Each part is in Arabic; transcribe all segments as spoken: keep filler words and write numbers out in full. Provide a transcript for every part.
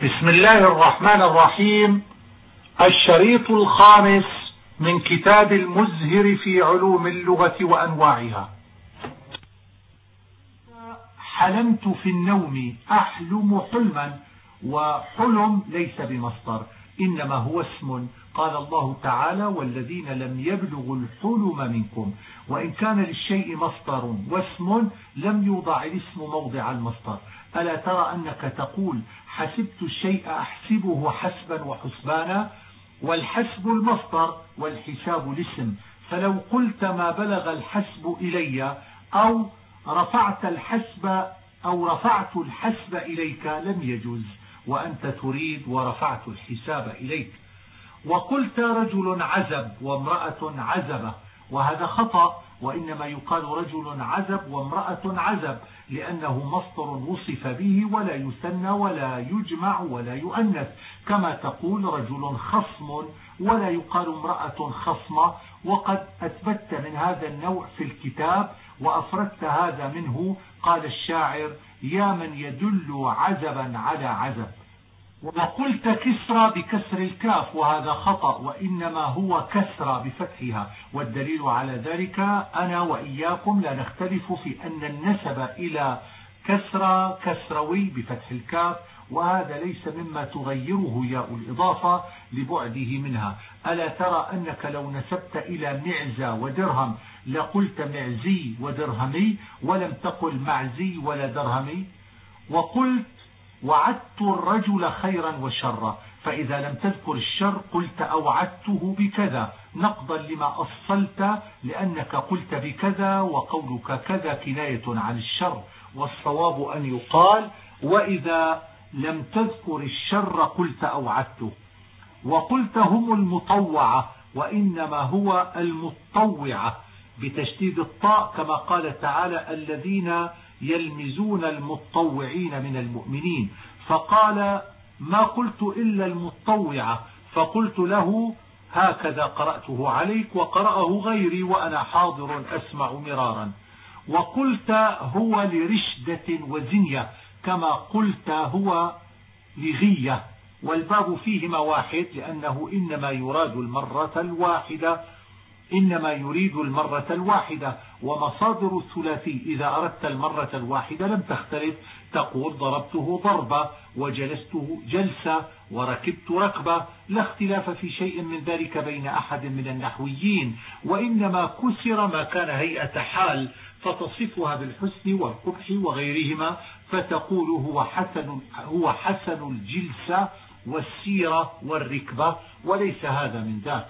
بسم الله الرحمن الرحيم. الشريط الخامس من كتاب المزهر في علوم اللغة وأنواعها. حلمت في النوم أحلم حلما، وحلم ليس بمصدر إنما هو اسم. قال الله تعالى: والذين لم يبلغوا الحلم منكم. وإن كان للشيء مصدر واسم لم يوضع الاسم موضع المصدر. ألا ترى أنك تقول حسبت الشيء أحسبه حسبا وحسبانا، والحسب المصدر والحساب الاسم. فلو قلت ما بلغ الحسب إلي، أو رفعت الحسب أو رفعت الحسب إليك لم يجوز، وأنت تريد ورفعت الحساب إليك. وقلت رجل عزب وامرأة عزبة، وهذا خطأ، وإنما يقال رجل عزب وامرأة عزب، لأنه مصدر وصف به ولا يثنى ولا يجمع ولا يؤنث، كما تقول رجل خصم ولا يقال امرأة خصمة. وقد أثبت من هذا النوع في الكتاب وأفردت هذا منه. قال الشاعر: يا من يدل عزبا على عزب. وقلت كسرى بكسر الكاف، وهذا خطأ، وإنما هو كسرى بفتحها، والدليل على ذلك أنا وإياكم لا نختلف في أن النسب إلى كسرى كسروي بفتح الكاف، وهذا ليس مما تغيره ياء الإضافة لبعده منها. ألا ترى أنك لو نسبت إلى معزى ودرهم لقلت معزي ودرهمي، ولم تقل معزي ولا درهمي. وقلت وعدت الرجل خيرا وشرا، فإذا لم تذكر الشر قلت أوعدته بكذا، نقضا لما أصلت، لأنك قلت بكذا وقولك كذا كناية عن الشر. والصواب أن يقال وإذا لم تذكر الشر قلت أوعدته. وقلت هم المطوعة، وإنما هو المطوعة بتشديد الطاء، كما قال تعالى: الذين يلمزون المطوعين من المؤمنين. فقال: ما قلت إلا المطوعة، فقلت له: هكذا قرأته عليك وقرأه غيري وأنا حاضر أسمع مرارا. وقلت هو لرشدة وزنية، كما قلت هو لغية، والباب فيهما واحد، لأنه إنما يراد المرة الواحدة إنما يريد المرة الواحدة. ومصادر الثلاثي إذا أردت المرة الواحدة لم تختلف، تقول ضربته ضربة، وجلسته جلسة، وركبت ركبة. لا اختلاف في شيء من ذلك بين أحد من النحويين، وإنما كسر ما كان هيئة حال فتصفها بالحسن والقبح وغيرهما، فتقول هو حسن, هو حسن الجلسة والسيرة والركبة، وليس هذا من ذاك.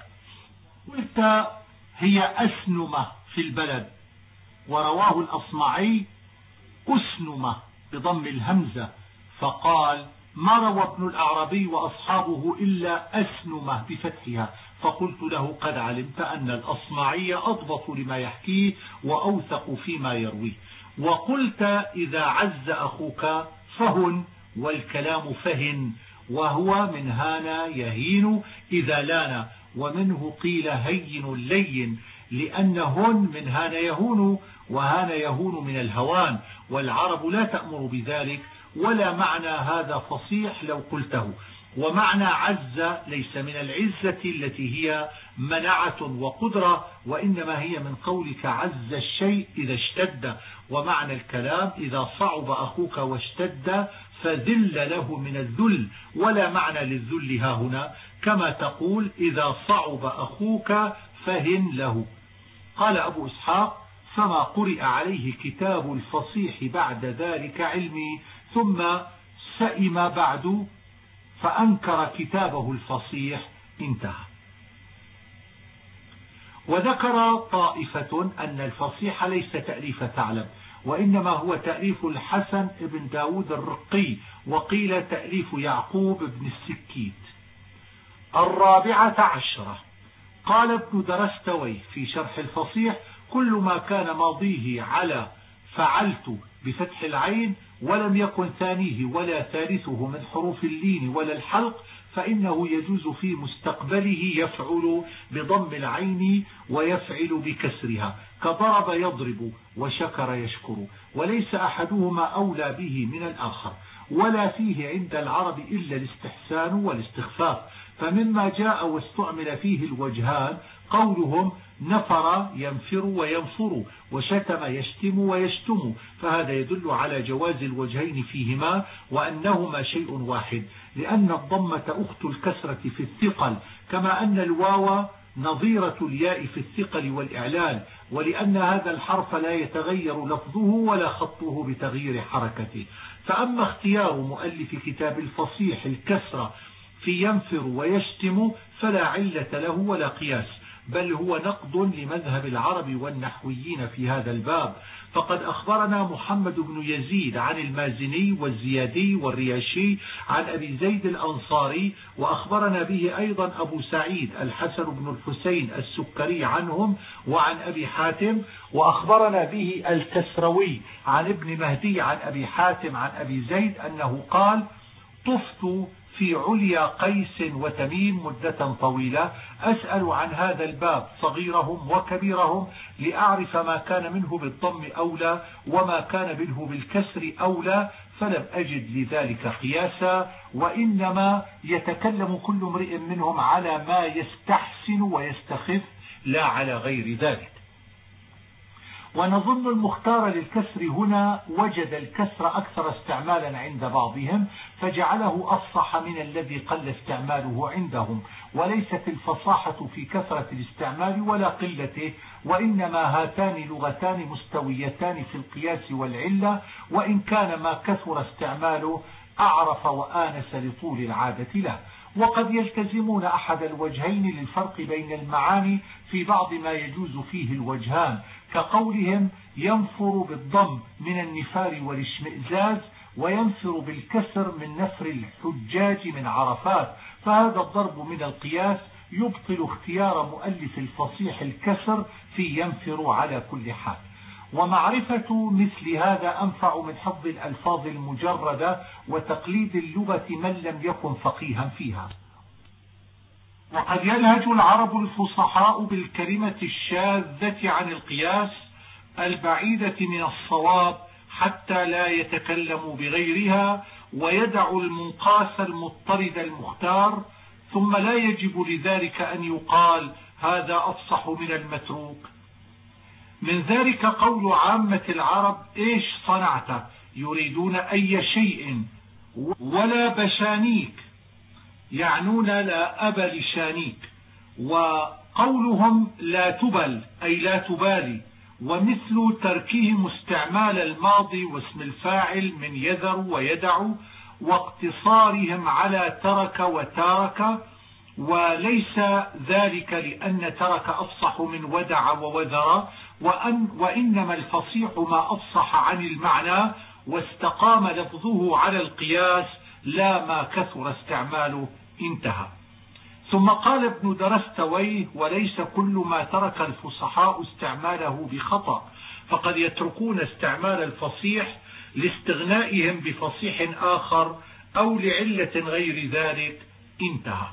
قلت هي أسنمة في البلد، ورواه الأصمعي أسنمة بضم الهمزة، فقال: ما روى ابن الأعرابي وأصحابه إلا أسنمة بفتحها. فقلت له: قد علمت أن الأصمعي أضبط لما يحكيه وأوثق فيما يرويه. وقلت إذا عز أخوك فهن، والكلام فهن، وهو من هانا يهين إذا لانا، ومنه قيل هين لين، لأنهن من هان يهون، وهان يهون من الهوان، والعرب لا تأمر بذلك، ولا معنى هذا فصيح لو قلته. ومعنى عز ليس من العزة التي هي منعة وقدرة، وإنما هي من قولك عز الشيء إذا اشتد. ومعنى الكلام إذا صعب أخوك واشتد فذل له من الذل، ولا معنى للذل ها هنا، كما تقول إذا صعب أخوك فهن له. قال أبو إسحاق: فما قرئ عليه كتاب الفصيح بعد ذلك علمي، ثم سئم بعد فأنكر كتابه الفصيح. انتهى. وذكر طائفة أن الفصيح ليس تأليف ثعلب، وإنما هو تأليف الحسن بن داود الرقي، وقيل تأليف يعقوب بن السكيت. الرابعة عشرة. قال ابن درستوي في شرح الفصيح: كل ما كان ماضيه على فعلت بفتح العين ولم يكن ثانيه ولا ثالثه من حروف اللين ولا الحلق فإنه يجوز في مستقبله يفعل بضم العين ويفعل بكسرها، كضرب يضرب وشكر يشكر، وليس أحدهما أولى به من الآخر. ولا فيه عند العرب إلا الاستحسان والاستخفاف. فمما جاء واستعمل فيه الوجهان قولهم نفر ينفر وينفر، وشتم يشتم ويشتم، فهذا يدل على جواز الوجهين فيهما وأنهما شيء واحد، لأن الضمة أخت الكسرة في الثقل، كما أن الواو نظيرة الياء في الثقل والإعلال، ولأن هذا الحرف لا يتغير لفظه ولا خطه بتغيير حركته. فأما اختيار مؤلف كتاب الفصيح الكسرة في ينفر ويشتم فلا علة له ولا قياس، بل هو نقد لمذهب العرب والنحويين في هذا الباب. فقد أخبرنا محمد بن يزيد عن المازني والزيادي والرياشي عن أبي زيد الأنصاري، وأخبرنا به أيضا أبو سعيد الحسن بن الحسين السكري عنهم وعن أبي حاتم، وأخبرنا به الكسروي عن ابن مهدي عن أبي حاتم عن أبي زيد أنه قال: طفت في عليا قيس وتميم مدة طويلة أسأل عن هذا الباب صغيرهم وكبيرهم لأعرف ما كان منه بالضم أولى وما كان منه بالكسر أولى، فلم أجد لذلك قياسا، وإنما يتكلم كل امرئ منهم على ما يستحسن ويستخف لا على غير ذلك. ونظن المختار للكسر هنا وجد الكسر أكثر استعمالا عند بعضهم فجعله أفصح من الذي قل استعماله عندهم، وليست الفصاحة في كثرة الاستعمال ولا قلته، وإنما هاتان لغتان مستويتان في القياس والعلة، وإن كان ما كثر استعماله أعرف وآنس لطول العادة له. وقد يلتزمون أحد الوجهين للفرق بين المعاني في بعض ما يجوز فيه الوجهان، كقولهم ينفر بالضم من النفار والاشمئزاز، وينفر بالكسر من نفر الحجاج من عرفات، فهذا الضرب من القياس يبطل اختيار مؤلف الفصيح الكسر في ينفر على كل حال. ومعرفة مثل هذا أنفع من حفظ الألفاظ المجردة وتقليد اللغة من لم يكن فقيها فيها. وقد يلهج العرب الفصحاء بالكلمة الشاذة عن القياس البعيدة من الصواب حتى لا يتكلموا بغيرها، ويدع المنقاس المضطرد المختار، ثم لا يجب لذلك أن يقال هذا أفصح من المتروك. من ذلك قول عامة العرب إيش صنعت، يريدون أي شيء، ولا بشانيك، يعنون لا أب لشانيك. وقولهم لا تبل أي لا تبالي، ومثل تركهم استعمال الماضي واسم الفاعل من يذر ويدع، واقتصارهم على ترك وتارك، وليس ذلك لأن ترك أفصح من ودع ووذر، وأن وإنما الفصيح ما أفصح عن المعنى واستقام لفظه على القياس لا ما كثر استعماله. انتهى. ثم قال ابن درستويه: وليس كل ما ترك الفصحاء استعماله بخطأ، فقد يتركون استعمال الفصيح لاستغنائهم بفصيح آخر أو لعلة غير ذلك. انتهى.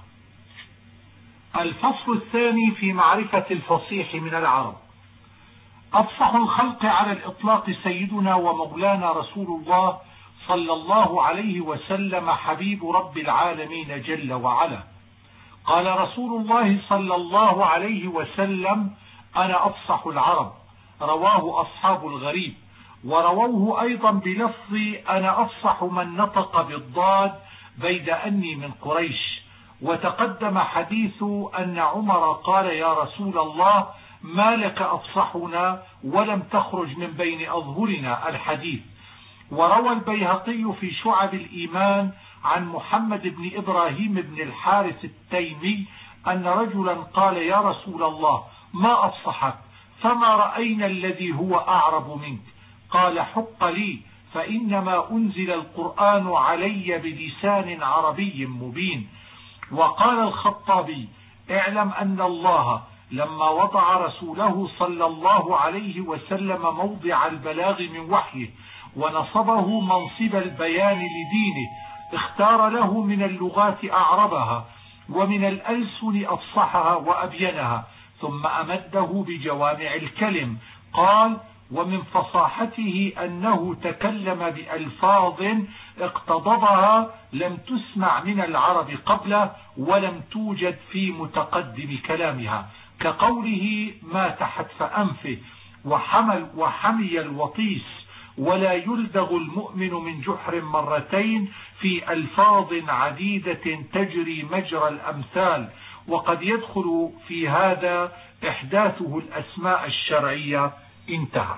الفصل الثاني في معرفة الفصيح من العرب. أفصح الخلق على الإطلاق سيدنا ومولانا رسول الله صلى الله عليه وسلم حبيب رب العالمين جل وعلا. قال رسول الله صلى الله عليه وسلم: أنا أفصح العرب، رواه أصحاب الغريب، ورووه أيضا بلفظ أنا أفصح من نطق بالضاد بيد أني من قريش. وتقدم حديث أن عمر قال: يا رسول الله ما لك أفصحنا ولم تخرج من بين أظهرنا، الحديث. وروى البيهقي في شعب الإيمان عن محمد بن إبراهيم بن الحارث التيمي أن رجلا قال: يا رسول الله ما أفصحك، فما رأينا الذي هو أعرب منك. قال: حق لي، فإنما أنزل القرآن علي بلسان عربي مبين. وقال الخطابي: اعلم أن الله لما وضع رسوله صلى الله عليه وسلم موضع البلاغ من وحيه ونصبه منصب البيان لدينه اختار له من اللغات أعربها ومن الألسن أفصحها وأبينها، ثم أمده بجوامع الكلم. قال: ومن فصاحته أنه تكلم بألفاظ اقتضبها لم تسمع من العرب قبله ولم توجد في متقدم كلامها، كقوله مات حتف أنفه وحمل وحمي الوطيس ولا يلدغ المؤمن من جحر مرتين في ألفاظ عديدة تجري مجرى الأمثال. وقد يدخل في هذا إحداثه الأسماء الشرعية. انتهى.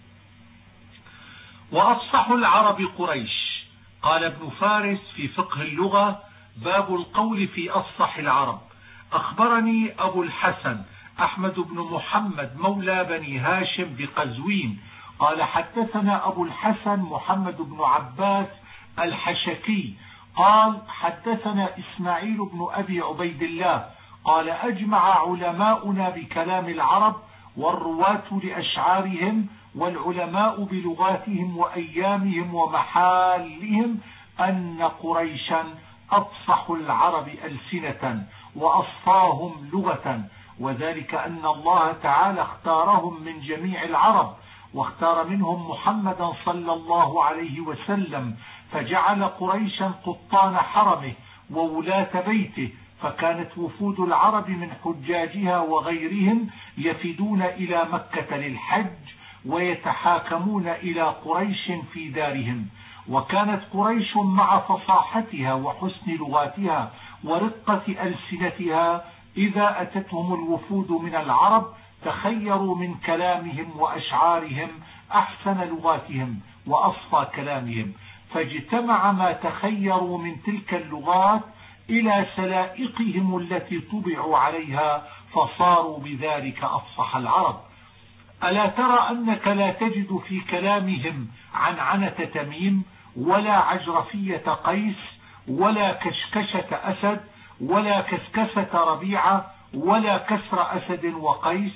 وأفصح العرب قريش. قال ابن فارس في فقه اللغة: باب القول في أفصح العرب. أخبرني أبو الحسن أحمد بن محمد مولى بني هاشم بقزوين قال حدثنا أبو الحسن محمد بن عباس الحشكي قال حدثنا إسماعيل بن أبي عبيد الله قال أجمع علماؤنا بكلام العرب والرواة لأشعارهم والعلماء بلغاتهم وأيامهم ومحالهم أن قريشا أفصح العرب ألسنة وأصفاهم لغة، وذلك أن الله تعالى اختارهم من جميع العرب واختار منهم محمدا صلى الله عليه وسلم، فجعل قريشا قطان حرمه وولاة بيته، فكانت وفود العرب من حجاجها وغيرهم يفدون إلى مكة للحج ويتحاكمون إلى قريش في دارهم. وكانت قريش مع فصاحتها وحسن لغاتها ورقة ألسنتها إذا أتتهم الوفود من العرب تخيروا من كلامهم وأشعارهم أحسن لغاتهم وأصفى كلامهم، فاجتمع ما تخيروا من تلك اللغات إلى سلائقهم التي طبعوا عليها فصاروا بذلك أفصح العرب. ألا ترى أنك لا تجد في كلامهم عنعنة تميم ولا عجرفية قيس ولا كشكشة أسد ولا كسكسة ربيعة ولا كسر أسد وقيس.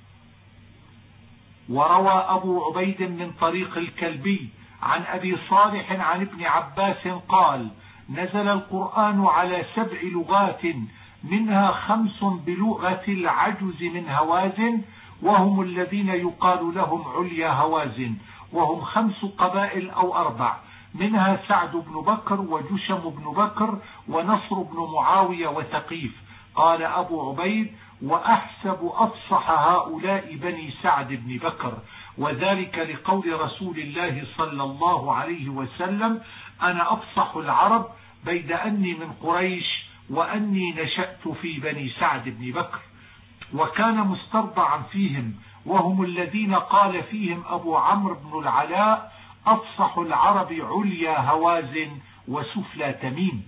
وروى أبو عبيد من طريق الكلبي عن أبي صالح عن ابن عباس قال نزل القرآن على سبع لغات منها خمس بلغة العجز من هوازن وهم الذين يقال لهم عليا هوازن، وهم خمس قبائل أو أربع، منها سعد بن بكر وجشم بن بكر ونصر بن معاوية وثقيف. قال أبو عبيد وأحسب أفصح هؤلاء بني سعد بن بكر، وذلك لقول رسول الله صلى الله عليه وسلم أنا أفصح العرب بيد أني من قريش وأني نشأت في بني سعد بن بكر. وكان مسترضعا فيهم، وهم الذين قال فيهم أبو عمرو بن العلاء أفصح العرب عليا هوازن وسفلى تميم.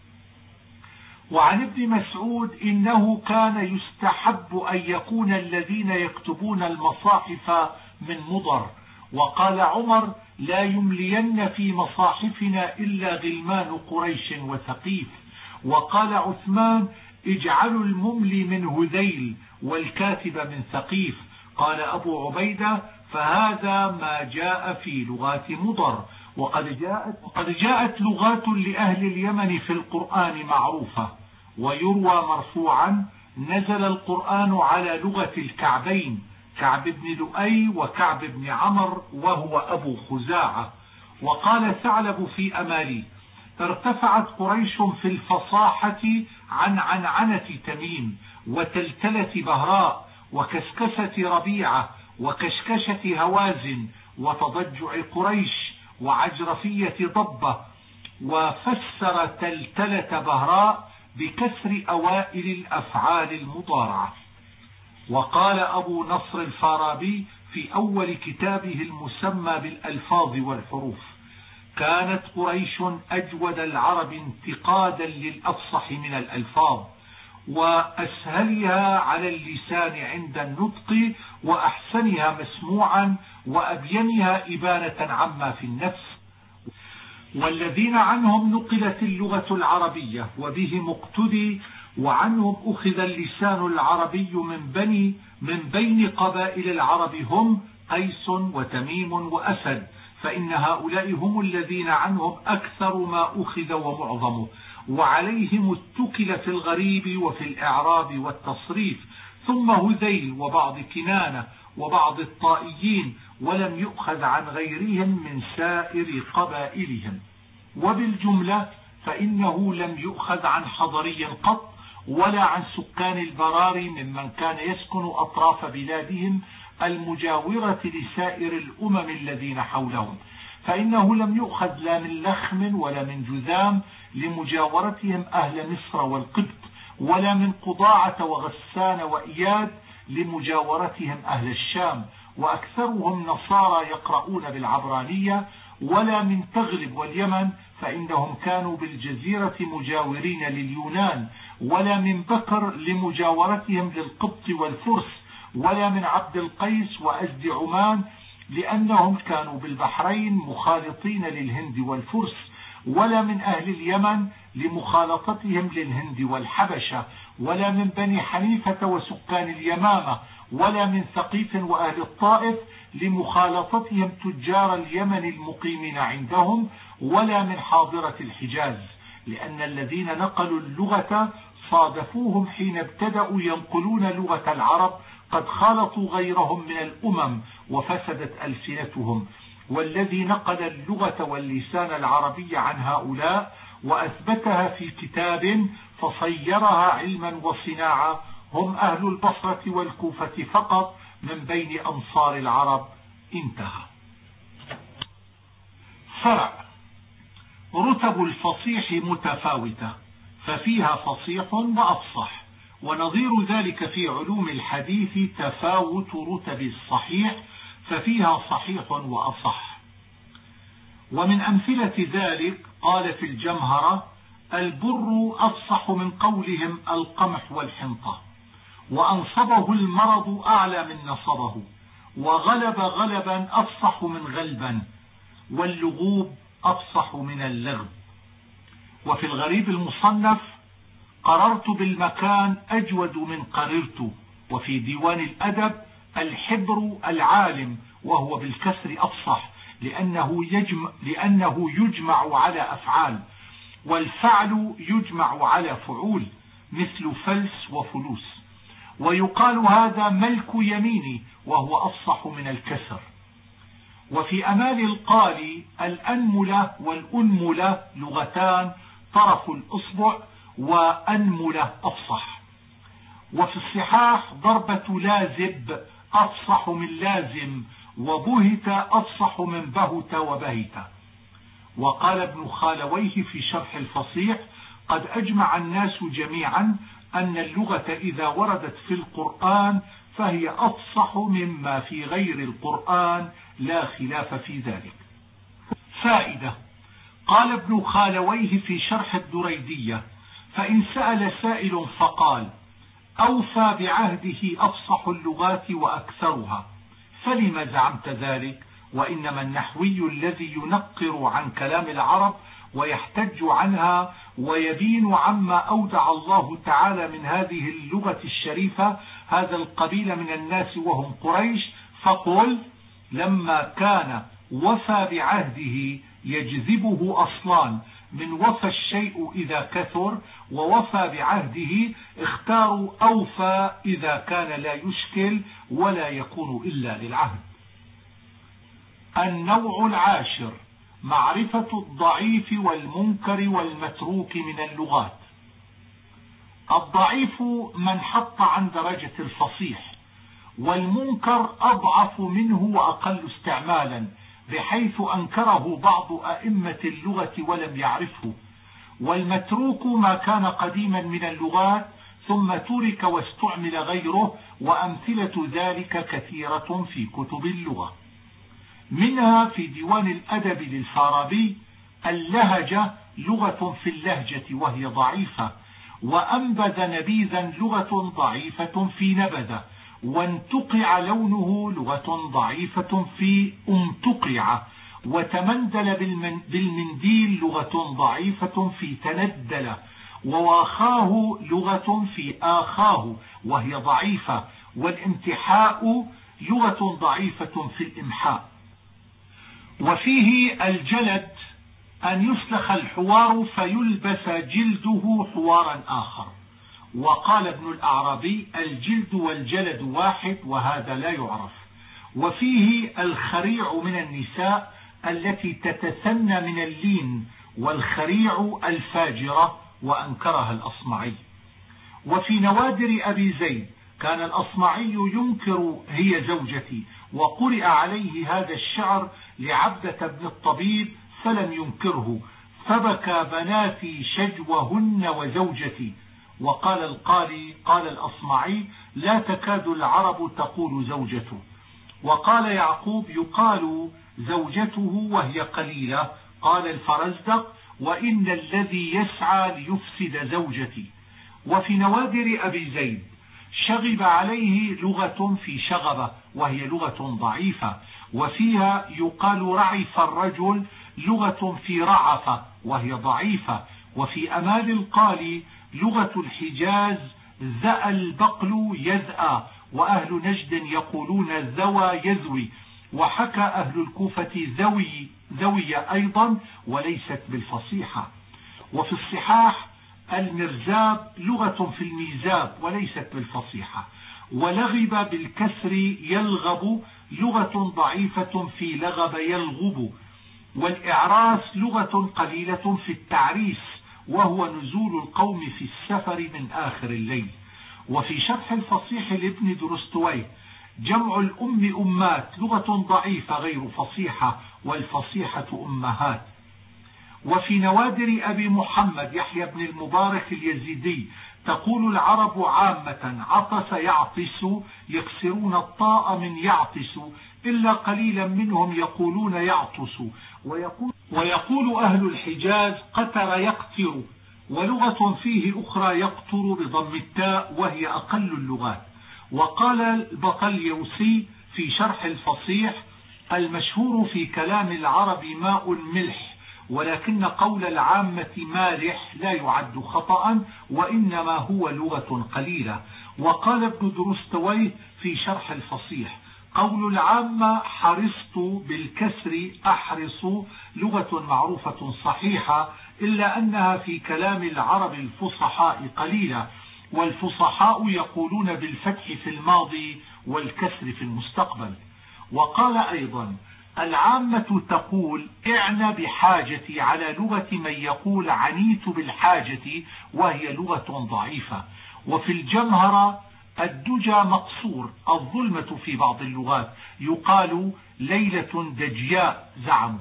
وعن ابن مسعود إنه كان يستحب أن يكون الذين يكتبون المصاحف من مضر. وقال عمر لا يملين في مصاحفنا إلا غلمان قريش وثقيف. وقال عثمان اجعلوا المملي من هذيل والكاتب من ثقيف. قال أبو عبيدة فهذا ما جاء في لغات مضر. وقد جاءت, وقد جاءت لغات لأهل اليمن في القرآن معروفة. ويروى مرفوعا نزل القرآن على لغة الكعبين كعب بن لؤي وكعب بن عمر وهو أبو خزاعة. وقال ثعلب في أمالي ارتفعت قريش في الفصاحة عن عنعنة تميم وتلتلة بهراء وكسكسة ربيعة وكشكشة هوازن وتضجع قريش وعجرفية ضبة. وفسر تلتلة بهراء بكسر أوائل الأفعال المضارعة. وقال أبو نصر الفارابي في أول كتابه المسمى بالألفاظ والحروف كانت قريش أجود العرب انتقادا للأفصح من الألفاظ وأسهلها على اللسان عند النطق وأحسنها مسموعا وأبينها إبانة عما في النفس، والذين عنهم نقلت اللغة العربية وبهم اقتدي، وعنهم أخذ اللسان العربي من بني من بين قبائل العرب هم قيس وتميم وأسد، فإن هؤلاء هم الذين عنهم أكثر ما أخذ ومعظمه، وعليهم اتكل في الغريب وفي الإعراب والتصريف، ثم هذيل وبعض كنانة وبعض الطائيين، ولم يؤخذ عن غيرهم من سائر قبائلهم. وبالجملة فإنه لم يؤخذ عن حضري قط ولا عن سكان البراري ممن كان يسكن أطراف بلادهم المجاورة لسائر الأمم الذين حولهم، فإنه لم يؤخذ لا من لخم ولا من جذام لمجاورتهم أهل مصر والقبط، ولا من قضاعة وغسان وإياد لمجاورتهم أهل الشام وأكثرهم نصارى يقرؤون بالعبرانية، ولا من تغلب واليمن فإنهم كانوا بالجزيرة مجاورين لليونان، ولا من بكر لمجاورتهم للقبط والفرس، ولا من عبد القيس وأزد عمان لأنهم كانوا بالبحرين مخالطين للهند والفرس، ولا من أهل اليمن لمخالطتهم للهند والحبشة، ولا من بني حنيفة وسكان اليمامة، ولا من ثقيف وأهل الطائف لمخالطتهم تجار اليمن المقيمين عندهم، ولا من حاضرة الحجاز، لأن الذين نقلوا اللغة صادفوهم حين ابتدأوا ينقلون لغة العرب قد خالطوا غيرهم من الأمم وفسدت ألسنتهم. والذي نقل اللغة واللسان العربي عن هؤلاء وأثبتها في كتاب فصيرها علما وصناعة هم أهل البصرة والكوفة فقط من بين أمصار العرب. انتهى. فرع. رتب الفصيح متفاوتة، ففيها فصيح وأفصح، ونظير ذلك في علوم الحديث تفاوت رتب الصحيح، ففيها صحيح وأصح. ومن أمثلة ذلك قال في الجمهرة: البر أفصح من قولهم القمح والحنطة، وأنصبه المرض أعلى من نصبه، وغلب غلبا أفصح من غلبا، واللغوب أفصح من اللغب. وفي الغريب المصنف: قررت بالمكان أجود من قررت. وفي ديوان الأدب: الحبر العالم، وهو بالكسر أفصح لأنه يجمع, لأنه يجمع على أفعال، والفعل يجمع على فعول مثل فلس وفلوس. ويقال هذا ملك يميني، وهو أفصح من الكسر. وفي أمال القالي: الأنملة والأنملة لغتان، طرف الأصبع، وأنملة أفصح. وفي الصحاح: ضربة لازب أفصح من لازم، وبهت أفصح من بهت وبهت. وقال ابن خالويه في شرح الفصيح: قد أجمع الناس جميعا أن اللغة إذا وردت في القرآن فهي أفصح مما في غير القرآن، لا خلاف في ذلك. فائدة. قال ابن خالويه في شرح الدريدية: فإن سأل سائل فقال: أوفى بعهده أفصح اللغات وأكثرها، فلما زعمت ذلك؟ وإنما النحوي الذي ينقر عن كلام العرب ويحتج عنها ويبين عما أودع الله تعالى من هذه اللغة الشريفة هذا القبيل من الناس وهم قريش. فقل: لما كان وفى بعهده يجذبه أصلان من وفى الشيء إذا كثر، ووفى بعهده اختاروا أوفى إذا كان لا يشكل ولا يكون إلا للعهد. النوع العاشر: معرفة الضعيف والمنكر والمتروك من اللغات. الضعيف من حط عن درجة الفصيح، والمنكر أضعف منه وأقل استعمالا، بحيث أنكره بعض أئمة اللغة ولم يعرفه. والمتروك ما كان قديما من اللغات ثم ترك واستعمل غيره، وأمثلة ذلك كثيرة في كتب اللغة. منها في ديوان الأدب للفارابي: اللهجة لغة في اللهجة وهي ضعيفة، وأنبذ نبيذا لغة ضعيفة في نبذة، وانتقع لونه لغة ضعيفة في امتقع، وتمندل بالمنديل لغة ضعيفة في تندل، وواخاه لغة في آخاه وهي ضعيفة، والامتحاء لغة ضعيفة في الإمحاء. وفيه الجلد أن يسلخ الحوار فيلبس جلده حوارا آخر، وقال ابن الأعرابي الجلد والجلد واحد وهذا لا يعرف. وفيه الخريع من النساء التي تتثنى من اللين، والخريع الفاجرة، وأنكرها الأصمعي. وفي نوادر أبي زيد كان الأصمعي ينكر هي زوجتي، وقرئ عليه هذا الشعر لعبدة بن الطبيب فلم ينكره، فبكى بناتي شجوهن وزوجتي. وقال القالي قال الأصمعي لا تكاد العرب تقول زوجته. وقال يعقوب يقال زوجته وهي قليلة. قال الفرزدق وإن الذي يسعى ليفسد زوجتي. وفي نوادر أبي زيد شغب عليه لغة في شغبة وهي لغة ضعيفة، وفيها يقال رعف الرجل لغة في رعفة وهي ضعيفة. وفي أمال القالي لغة الحجاز ذأ البقل يذأ، وأهل نجد يقولون ذوى يذوي، وحكى أهل الكوفة ذوي ذوي أيضا وليست بالفصيحة. وفي الصحاح المرزاب لغة في الميزاب وليست بالفصيحة. ولغب بالكسر يلغب لغة ضعيفة في لغب يلغب. والإعراس لغة قليلة في التعريس وهو نزول القوم في السفر من آخر الليل. وفي شرح الفصيح لابن درستويه جمع الأم أمات لغة ضعيفة غير فصيحة، والفصيحة أمهات. وفي نوادر أبي محمد يحيى بن المبارك اليزيدي تقول العرب عامة عطس يعطس يكسرون الطاء من يعطس، إلا قليلا منهم يقولون يعطس. ويقول, ويقول أهل الحجاز قتر يقتر، ولغة فيه أخرى يقتر بضم التاء وهي أقل اللغات. وقال البطليوسي في شرح الفصيح المشهور في كلام العرب ماء ملح، ولكن قول العامة مالح لا يعد خطأ وإنما هو لغة قليلة. وقال ابن درستويه في شرح الفصيح قول العامة حرصت بالكسر أحرص لغة معروفة صحيحة، إلا أنها في كلام العرب الفصحاء قليلة، والفصحاء يقولون بالفتح في الماضي والكسر في المستقبل. وقال أيضا العامة تقول اعن بحاجتي على لغة من يقول عنيت بالحاجة وهي لغة ضعيفة. وفي الجمهرة الدجى مقصور الظلمة في بعض اللغات يقال ليلة دجياء زعموا.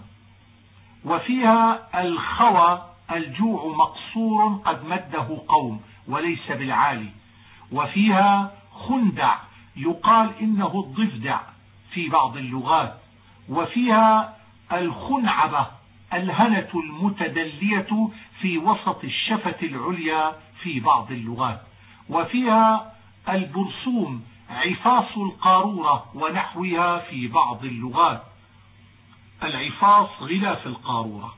وفيها الخوى الجوع مقصور قد مده قوم وليس بالعالي. وفيها خندع يقال إنه الضفدع في بعض اللغات. وفيها الخنعبة الهنة المتدلية في وسط الشفة العليا في بعض اللغات. وفيها البرسوم عفاص القارورة ونحوها في بعض اللغات، العفاص غلاف القارورة.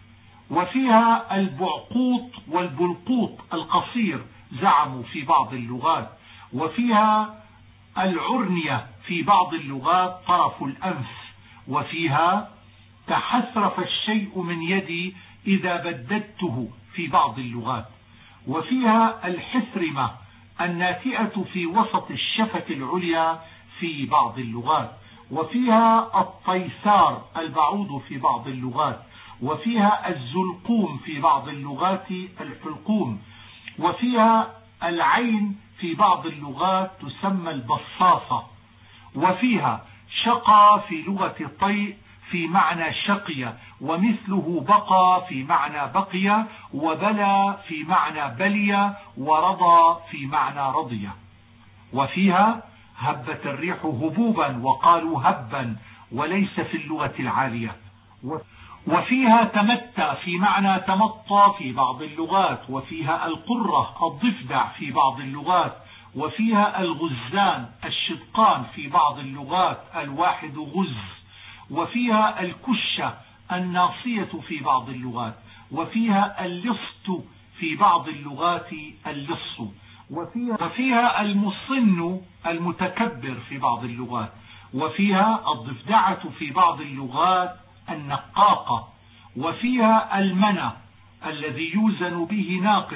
وفيها البعقوط والبلقوط القصير زعموا في بعض اللغات. وفيها العرنية في بعض اللغات طرف الأنف. وفيها تحسرف الشيء من يدي إذا بددته في بعض اللغات. وفيها الحسرمة الناتئة في وسط الشفة العليا في بعض اللغات. وفيها الطيسار البعوض في بعض اللغات. وفيها الزلقوم في بعض اللغات الحلقوم. وفيها العين في بعض اللغات تسمى البصاصة. وفيها شقى في لغة طيء في معنى شقي، ومثله بقى في معنى بقي، وبلى في معنى بلي، ورضى في معنى رضي. وفيها هبت الريح هبوبا وقالوا هبا وليس في اللغة العالية. وفيها تمتع في معنى تمطى في بعض اللغات. وفيها القرة الضفدع في بعض اللغات. وفيها الغزان الشدقان في بعض اللغات الواحد غز. وفيها الكشة الناصية في بعض اللغات. وفيها اللصت في بعض اللغات اللص. وفيها, وفيها المصن المتكبر في بعض اللغات. وفيها الضفدعة في بعض اللغات النقاقة. وفيها المنى الذي يوزن به ناقص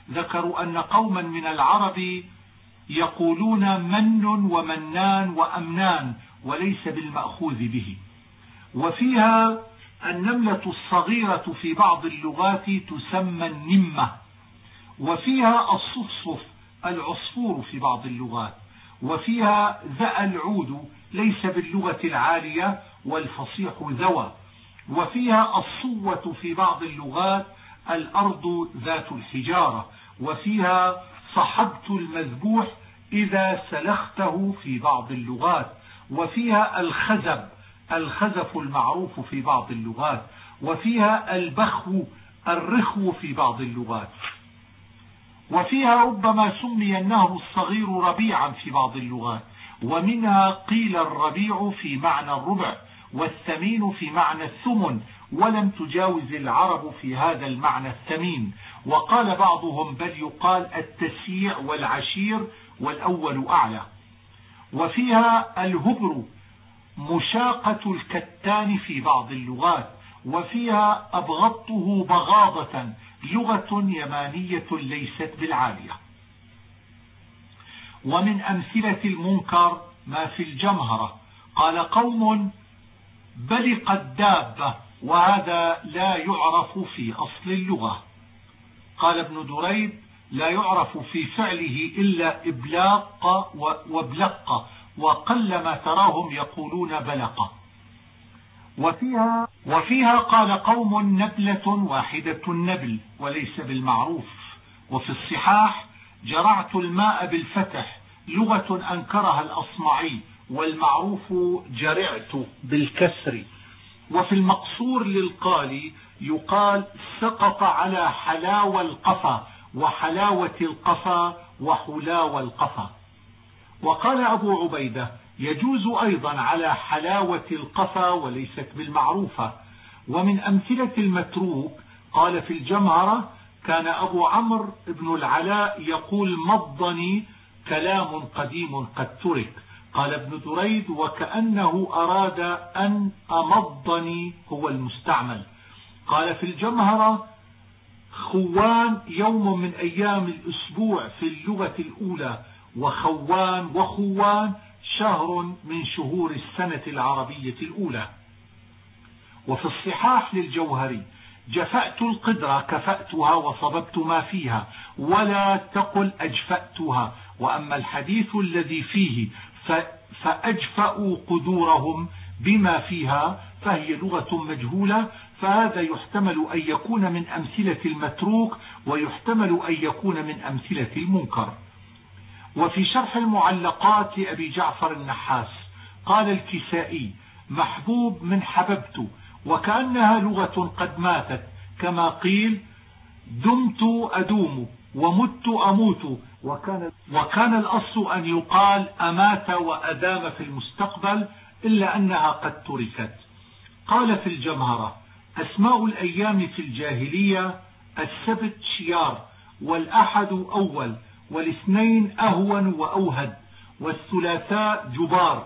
ذكروا أن قوما من العرب يقولون من ومنان وأمنان وليس بالمأخوذ به. وفيها النملة الصغيرة في بعض اللغات تسمى النمة. وفيها الصفصف العصفور في بعض اللغات. وفيها ذا العود ليس باللغة العالية والفصيح ذوى. وفيها الصوة في بعض اللغات الأرض ذات الحجارة. وفيها صحبت المذبوح إذا سلخته في بعض اللغات. وفيها الخزب الخزف المعروف في بعض اللغات. وفيها البخو الرخو في بعض اللغات. وفيها ربما سمي النهر الصغير ربيعا في بعض اللغات. ومنها قيل الربيع في معنى الربع والثمين في معنى الثمن، ولم تجاوز العرب في هذا المعنى الثمين. وقال بعضهم بل يقال التسييع والعشير والأول أعلى. وفيها الهبر مشاقة الكتان في بعض اللغات. وفيها أبغضته بغاضة لغة يمانية ليست بالعالية. ومن أمثلة المنكر ما في الجمهرة. قال قوم بلق الدابة، وهذا لا يعرف في أصل اللغة. قال ابن دريد لا يعرف في فعله إلا إبلاق وابلق، وقلما تراهم يقولون بلق. وفيها, وفيها قال قوم نبلة واحدة النبل وليس بالمعروف. وفي الصحاح جرعت الماء بالفتح لغة أنكرها الأصمعي، والمعروف جرعت بالكسر. وفي المقصور للقالي يقال سقط على حلاوة القفا وحلاوة القفا وحلاوة القفا. وقال أبو عبيدة يجوز أيضا على حلاوة القفا وليست بالمعروفة. ومن أمثلة المتروك قال في الجمهرة كان أبو عمرو بن العلاء يقول مضني كلام قديم قد ترك. قال ابن دريد وكأنه أراد أن أمضني هو المستعمل. قال في الجمهرة خوان يوم من أيام الأسبوع في اللغة الأولى، وخوان وخوان شهر من شهور السنة العربية الأولى. وفي الصحاح للجوهري جفأت القدرة كفأتها وصببت ما فيها، ولا تقل أجفأتها. وأما الحديث الذي فيه فأجفأوا قدورهم بما فيها فهي لغة مجهولة، فهذا يحتمل أن يكون من أمثلة المتروك، ويحتمل أن يكون من أمثلة المنكر. وفي شرح المعلقات لأبي جعفر النحاس قال الكسائي محبوب من حببت، وكأنها لغة قد ماتت، كما قيل دمت أدوم ومت أموت، وكان, وكان الأصل أن يقال أمات وأدام في المستقبل، إلا أنها قد تركت. قال في الجمهرة أسماء الأيام في الجاهلية السبت شيار، والأحد أول، والاثنين أهون وأوهد، والثلاثاء جبار،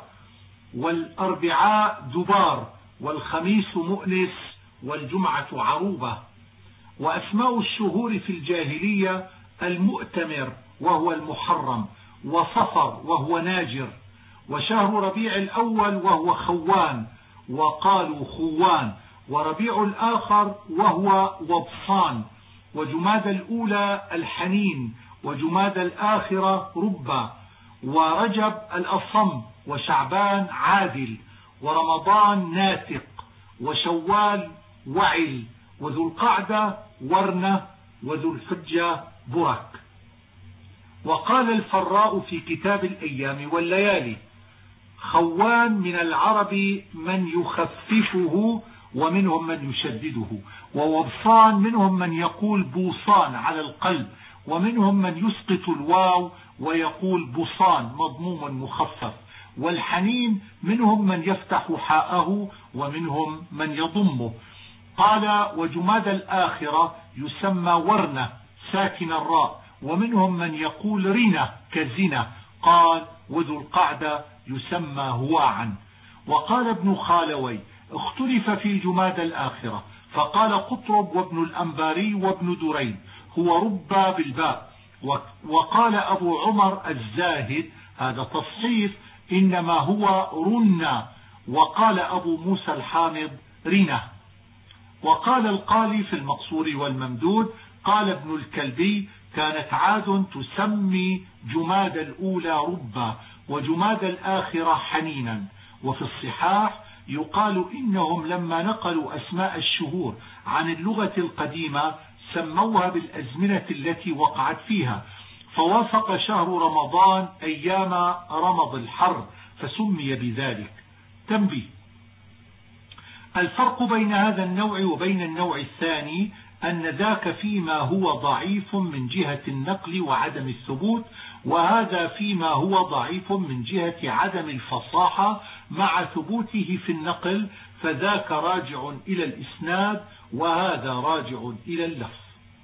والأربعاء دبار، والخميس مؤنس، والجمعة عروبة. وأسماء الشهور في الجاهلية المؤتمر وهو المحرم، وصفر وهو ناجر، وشهر ربيع الأول وهو خوان وقالوا خوان، وربيع الآخر وهو وبصان، وجماد الأولى الحنين، وجماد الآخرة ربا، ورجب الأصم، وشعبان عادل، ورمضان ناتق، وشوال وعل، وذو القعدة ورنة، وذو الحجة برك. وقال الفراء في كتاب الأيام والليالي خوان من العرب من يخففه ومنهم من يشدده، ووبصان منهم من يقول بوصان على القلب، ومنهم من يسقط الواو ويقول بصان مضموم مخفف، والحنين منهم من يفتح حاءه ومنهم من يضمه. قال وجماد الآخرة يسمى ورنة ساكن الراء، ومنهم من يقول رينة كزنة. قال وذو القعدة يسمى هواعا. وقال ابن خالوي اختلف في جماد الآخرة، فقال قطرب وابن الأنباري وابن دريد هو رب بالباء. وقال أبو عمر الزاهد هذا تصحيف إنما هو رنا. وقال أبو موسى الحامض رنة. وقال القالي في المقصور والممدود قال ابن الكلبي كانت عاد تسمي جماد الأولى ربا وجماد الآخرة حنينا. وفي الصحاح يقال إنهم لما نقلوا أسماء الشهور عن اللغة القديمة سموها بالأزمنة التي وقعت فيها، فوافق شهر رمضان أيام رمض الحر فسمي بذلك. تنبيه: الفرق بين هذا النوع وبين النوع الثاني أن ذاك فيما هو ضعيف من جهة النقل وعدم الثبوت، وهذا فيما هو ضعيف من جهة عدم الفصاحة مع ثبوته في النقل، فذاك راجع إلى الإسناد وهذا راجع إلى اللفظ.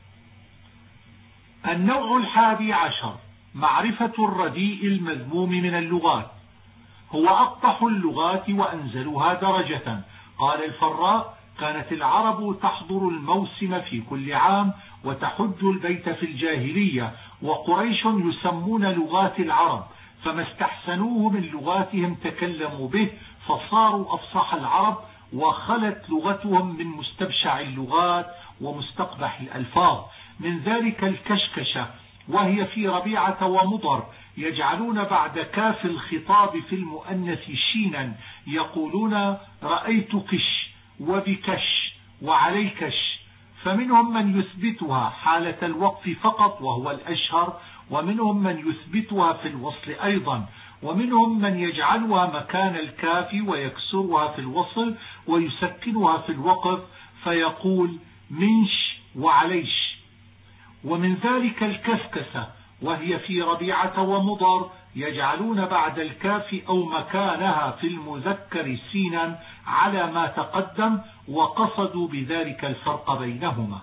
النوع الحادي عشر معرفة الرديء المذموم من اللغات. هو أقبح اللغات وأنزلها درجة. قال الفراء: كانت العرب تحضر الموسم في كل عام وتحج البيت في الجاهلية، وقريش يسمون لغات العرب، فما استحسنوه من لغاتهم تكلموا به فصاروا أفصح العرب، وخلت لغتهم من مستبشع اللغات ومستقبح الألفاظ. من ذلك الكشكشة وهي في ربيعة ومضر، يجعلون بعد كاف الخطاب في المؤنث شينا، يقولون رأيت كش وبكش وعليكش. فمنهم من يثبتها حالة الوقف فقط وهو الأشهر، ومنهم من يثبتها في الوصل أيضا، ومنهم من يجعلها مكان الكاف ويكسرها في الوصل ويسكنها في الوقف فيقول منش وعليش. ومن ذلك الكسكسة وهي في ربيعة ومضر، يجعلون بعد الكاف أو مكانها في المذكر سينا على ما تقدم، وقصدوا بذلك الفرق بينهما.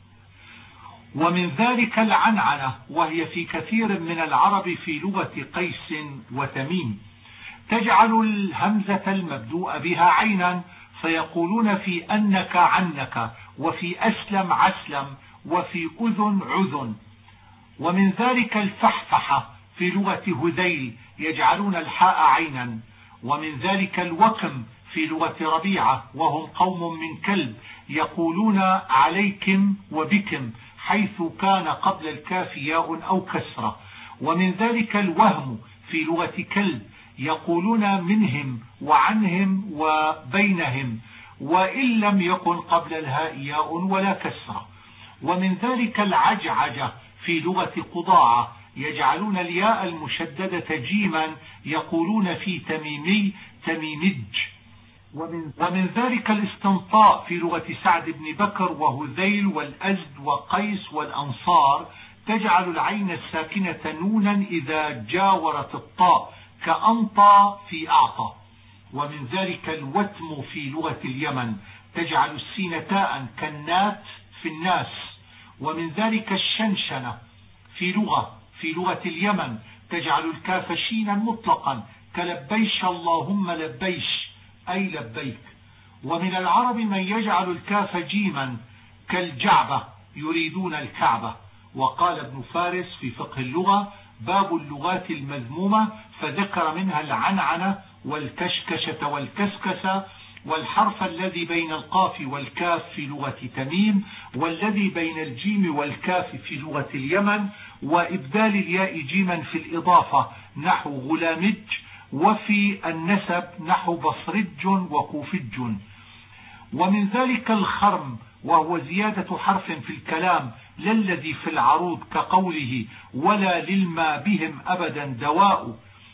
ومن ذلك العنعنة وهي في كثير من العرب في لغة قيس وتميم، تجعل الهمزة المبدوء بها عينا، فيقولون في أنك عنك، وفي أسلم عسلم، وفي أذن عذن. ومن ذلك الفحفحة في لغة هذيل، يجعلون الحاء عينا. ومن ذلك الوكم في لغة ربيعة وهم قوم من كلب، يقولون عليكم وبكم حيث كان قبل الكاف ياء أو كسرة. ومن ذلك الوهم في لغة كلب، يقولون منهم وعنهم وبينهم، وإن لم يكن قبل الهاء ياء ولا كسرة. ومن ذلك العجعجة في لغة قضاعة، يجعلون الياء المشددة جيما، يقولون في تميمي تميمج. ومن, ومن ذلك الاستنطاء في لغة سعد بن بكر وهذيل والأزد وقيس والأنصار، تجعل العين الساكنة نونا إذا جاورت الطاء كأنطى في أعطى. ومن ذلك الوتم في لغة اليمن، تجعل السين تاء كالنات في الناس. ومن ذلك الشنشنة في لغة في لغة اليمن، تجعل الكاف شينا مطلقا كلبيش اللهم لبيش أي لبيك. ومن العرب من يجعل الكاف جيما كالجعبة يريدون الكعبة. وقال ابن فارس في فقه اللغة: باب اللغات المذمومة، فذكر منها العنعنة والكشكشة والكسكسة، والحرف الذي بين القاف والكاف في لغة تميم، والذي بين الجيم والكاف في لغة اليمن، وإبدال الياء جيما في الإضافة نحو غلامج، وفي النسب نحو بصرج وكوفج. ومن ذلك الخرم وهو زيادة حرف في الكلام للذي في العروض كقوله ولا للما بهم أبدا دواء،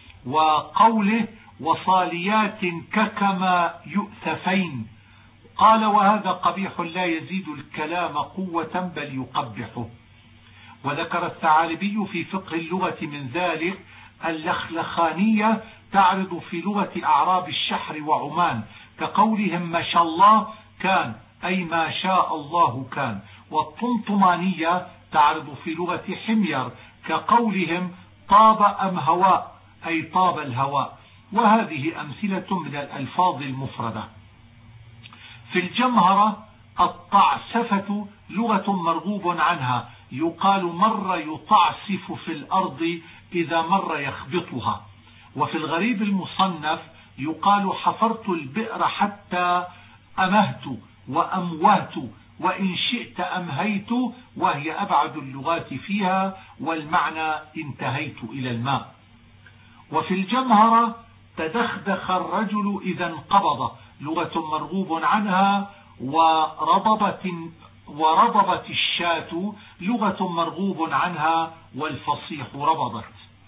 وقوله وصاليات ككما يؤثفين. قال وهذا قبيح لا يزيد الكلام قوة بل يقبحه. وذكر الثعالبي في فقه اللغة من ذلك اللخلخانية تعرض في لغة أعراب الشحر وعمان كقولهم ما شاء الله كان أي ما شاء الله كان. والطمطمانية تعرض في لغة حمير كقولهم طاب أم هواء أي طاب الهواء. وهذه أمثلة من الألفاظ المفردة. في الجمهرة الطعسفة لغة مرغوب عنها، يقال مر يطعسف في الأرض إذا مر يخبطها. وفي الغريب المصنف يقال حفرت البئر حتى أمهت وأموهت وإن شئت أمهيت، وهي أبعد اللغات فيها، والمعنى انتهيت إلى الماء. وفي الجمهرة تدخدخ الرجل إذا انقبض، لغة مرغوب عنها. ورضبت ورضبت الشاة، لغة مرغوب عنها، والفصيح ربضت.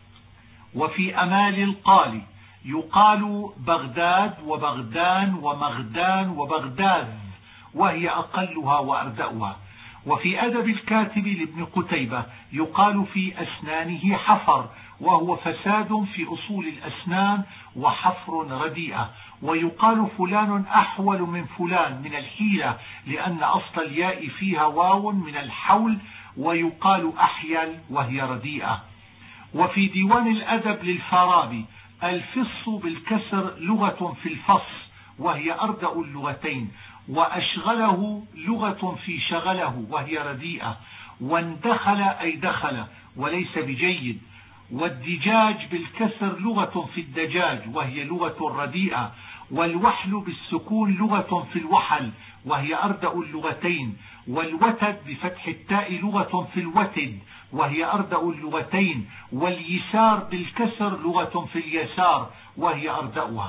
وفي أمال القال يقال بغداد وبغدان ومغدان وبغداد، وهي أقلها وأردأها. وفي أدب الكاتب لابن قتيبة يقال في أسنانه حفر، وهو فساد في أصول الأسنان وحفر رديئة. ويقال فلان أحول من فلان من الحيلة، لأن أصل الياء فيها واو من الحول. ويقال أحيل، وهي رديئة. وفي ديوان الأدب للفارابي الفص بالكسر لغة في الفص، وهي أردأ اللغتين. وأشغله لغة في شغله، وهي رديئة. واندخل أي دخل، وليس بجيد. والدجاج بالكسر لغة في الدجاج، وهي لغة رديئة. والوحل بالسكون لغة في الوحل، وهي أردأ اللغتين. والوتد بفتح التاء لغة في الوتد، وهي أردأ اللغتين. واليسار بالكسر لغة في اليسار، وهي أردأها.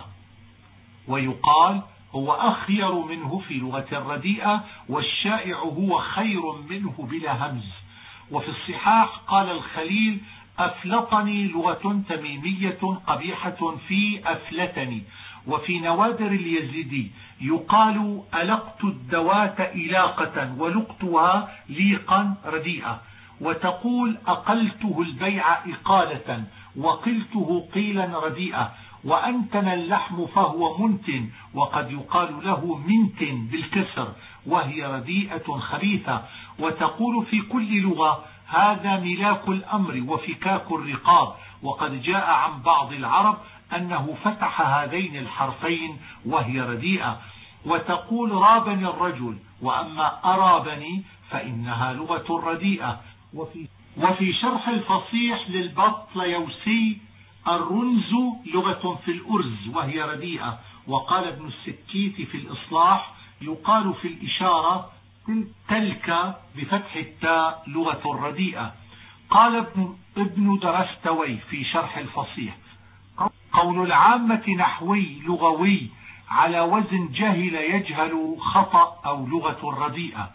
ويقال هو أخير منه في لغة الرديئة، والشائع هو خير منه بلا همز. وفي الصحاح قال الخليل أفلطني لغة تميمية قبيحة في أفلتني. وفي نوادر اليزيدي يقال ألقت الدوات إلاقة ولقتها ليقا رديئة. وتقول أقلته البيع إقالة وقلته قيلا رديئة. وأنتن اللحم فهو منتن، وقد يقال له منتن بالكسر، وهي رديئة خبيثة. وتقول في كل لغة هذا ملاك الأمر وفكاك الرقاب. وقد جاء عن بعض العرب أنه فتح هذين الحرفين، وهي رديئة. وتقول رابني الرجل، وأما أرابني فإنها لغة رديئة. وفي, وفي شرح الفصيح للبطليوسي الرنز لغة في الأرز، وهي رديئة. وقال ابن السكيت في الإصلاح يقال في الإشارة تلك بفتح التاء لغة رديئة. قال ابن, ابن درستوي في شرح الفصيح قول العامة نحوي لغوي على وزن جهل يجهل خطأ أو لغة رديئة.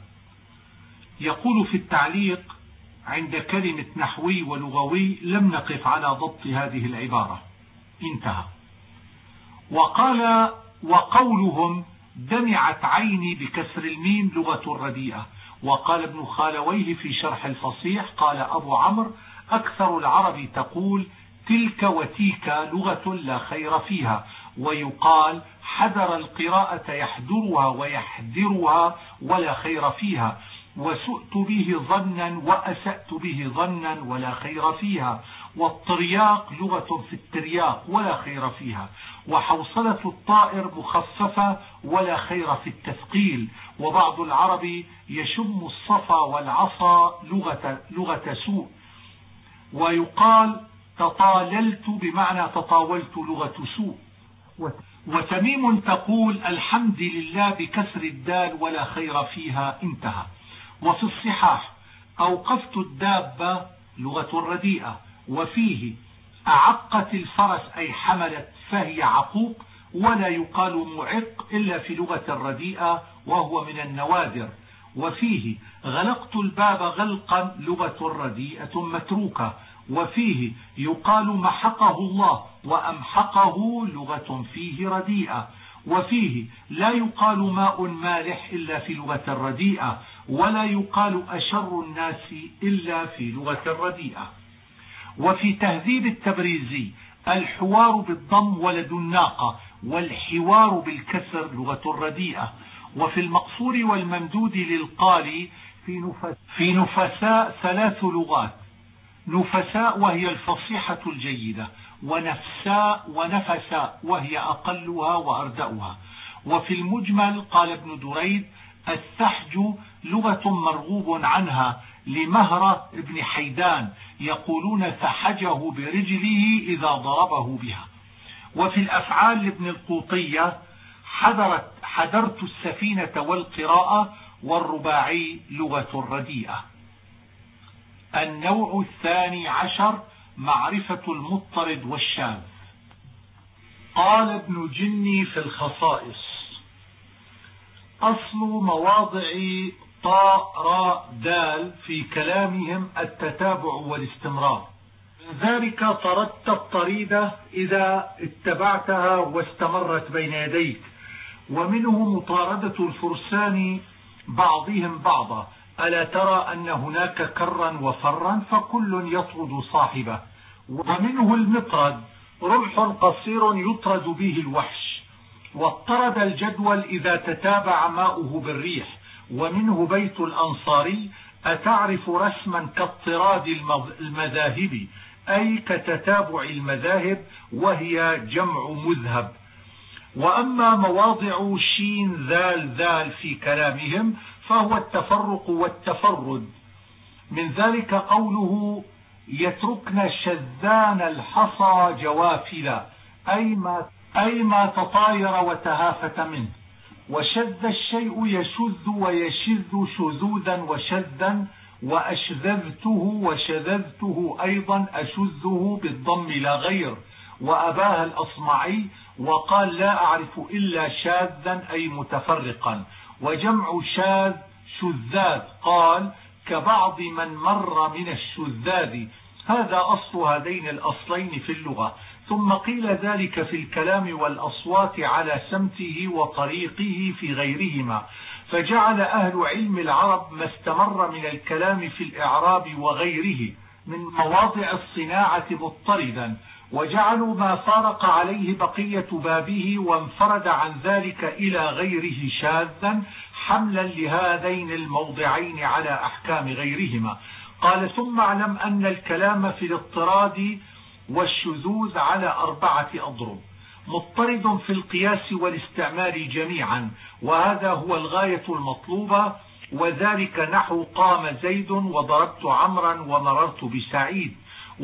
يقول في التعليق عند كلمة نحوي ولغوي لم نقف على ضبط هذه العبارة، انتهى. وقال وقولهم دمعت عيني بكسر الميم لغة رديئة. وقال ابن خالويه في شرح الفصيح قال أبو عمرو أكثر العرب تقول تلك وتيك لغة لا خير فيها. ويقال حذر القراءة يحذرها ويحذرها ولا خير فيها. وسؤت به ظنا وأسأت به ظنا ولا خير فيها. والطرياق لغة في الترياق ولا خير فيها. وحوصلة الطائر مخففة ولا خير في التثقيل. وبعض العرب يشم الصفا والعصا لغة, لغة سوء. ويقال تطاللت بمعنى تطاولت لغة سوء. وتميم تقول الحمد لله بكسر الدال ولا خير فيها، انتهى. وفي الصحاح أوقفت الدابة لغة رديئة. وفيه أعقت الفرس أي حملت، فهي عقوق. ولا يقال معق إلا في لغة الرديئة، وهو من النوادر. وفيه غلقت الباب غلقا لغة رديئة متروكة. وفيه يقال محقه الله وأمحقه لغة فيه رديئة. وفيه لا يقال ماء مالح إلا في لغة الرديئة. ولا يقال أشر الناس إلا في لغة الرديئة. وفي تهذيب التبريزي الحوار بالضم ولد الناقة، والحوار بالكسر لغة الرديئة. وفي المقصور والممدود للقالي في نفساء ثلاث لغات: نفساء وهي الفصيحة الجيدة، ونفساء ونفساء وهي أقلها وأردأها. وفي المجمل قال ابن دريد الثحج لغة مرغوب عنها لمهرة بن حيدان يقولون فحجه برجله إذا ضربه بها. وفي الأفعال لابن القوطية حضرت, حضرت السفينة والقراءة، والرباعي لغة رديئة. النوع الثاني عشر معرفة المضطرد والشاذ. قال ابن جني في الخصائص: أصل مواضع طاء راء دال في كلامهم التتابع والاستمرار، من ذلك طردت الطريدة إذا اتبعتها واستمرت بين يديك، ومنه مطاردة الفرسان بعضهم بعضا، ألا ترى أن هناك كرا وفرا فكل يطرد صاحبه. ومنه المطرد رمح قصير يطرد به الوحش، واضطرد الجدول إذا تتابع ماؤه بالريح. ومنه بيت الأنصاري: أتعرف رسما كاضطراد المذاهب، أي كتتابع المذاهب، وهي جمع مذهب. وأما مواضع شين ذال ذال في كلامهم فهو التفرق والتفرد، من ذلك قوله: يتركن شذان الحصى جوافلا، أي ما, أي ما تطاير وتهافت منه. وشذ الشيء يشذ ويشذ شذوذا وشذا، وأشذذته وشذذته أيضا أشذه بالضم لا غير. وأباها الأصمعي وقال: لا أعرف إلا شاذا أي متفرقا. وجمع شاذ شذاذ، قال: كبعض من مر من الشذاذ. هذا أصل هذين الأصلين في اللغة. ثم قيل ذلك في الكلام والأصوات على سمته وطريقه في غيرهما، فجعل أهل علم العرب ما استمر من الكلام في الإعراب وغيره من مواضع الصناعة مضطردا، وجعلوا ما فارق عليه بقية بابه وانفرد عن ذلك إلى غيره شاذا، حملا لهذين الموضعين على أحكام غيرهما. قال: ثم اعلم أن الكلام في الاضطراد والشذوذ على أربعة أضرب: مضطرد في القياس والاستعمال جميعا، وهذا هو الغاية المطلوبة، وذلك نحو قام زيد وضربت عمرا ومررت بسعيد.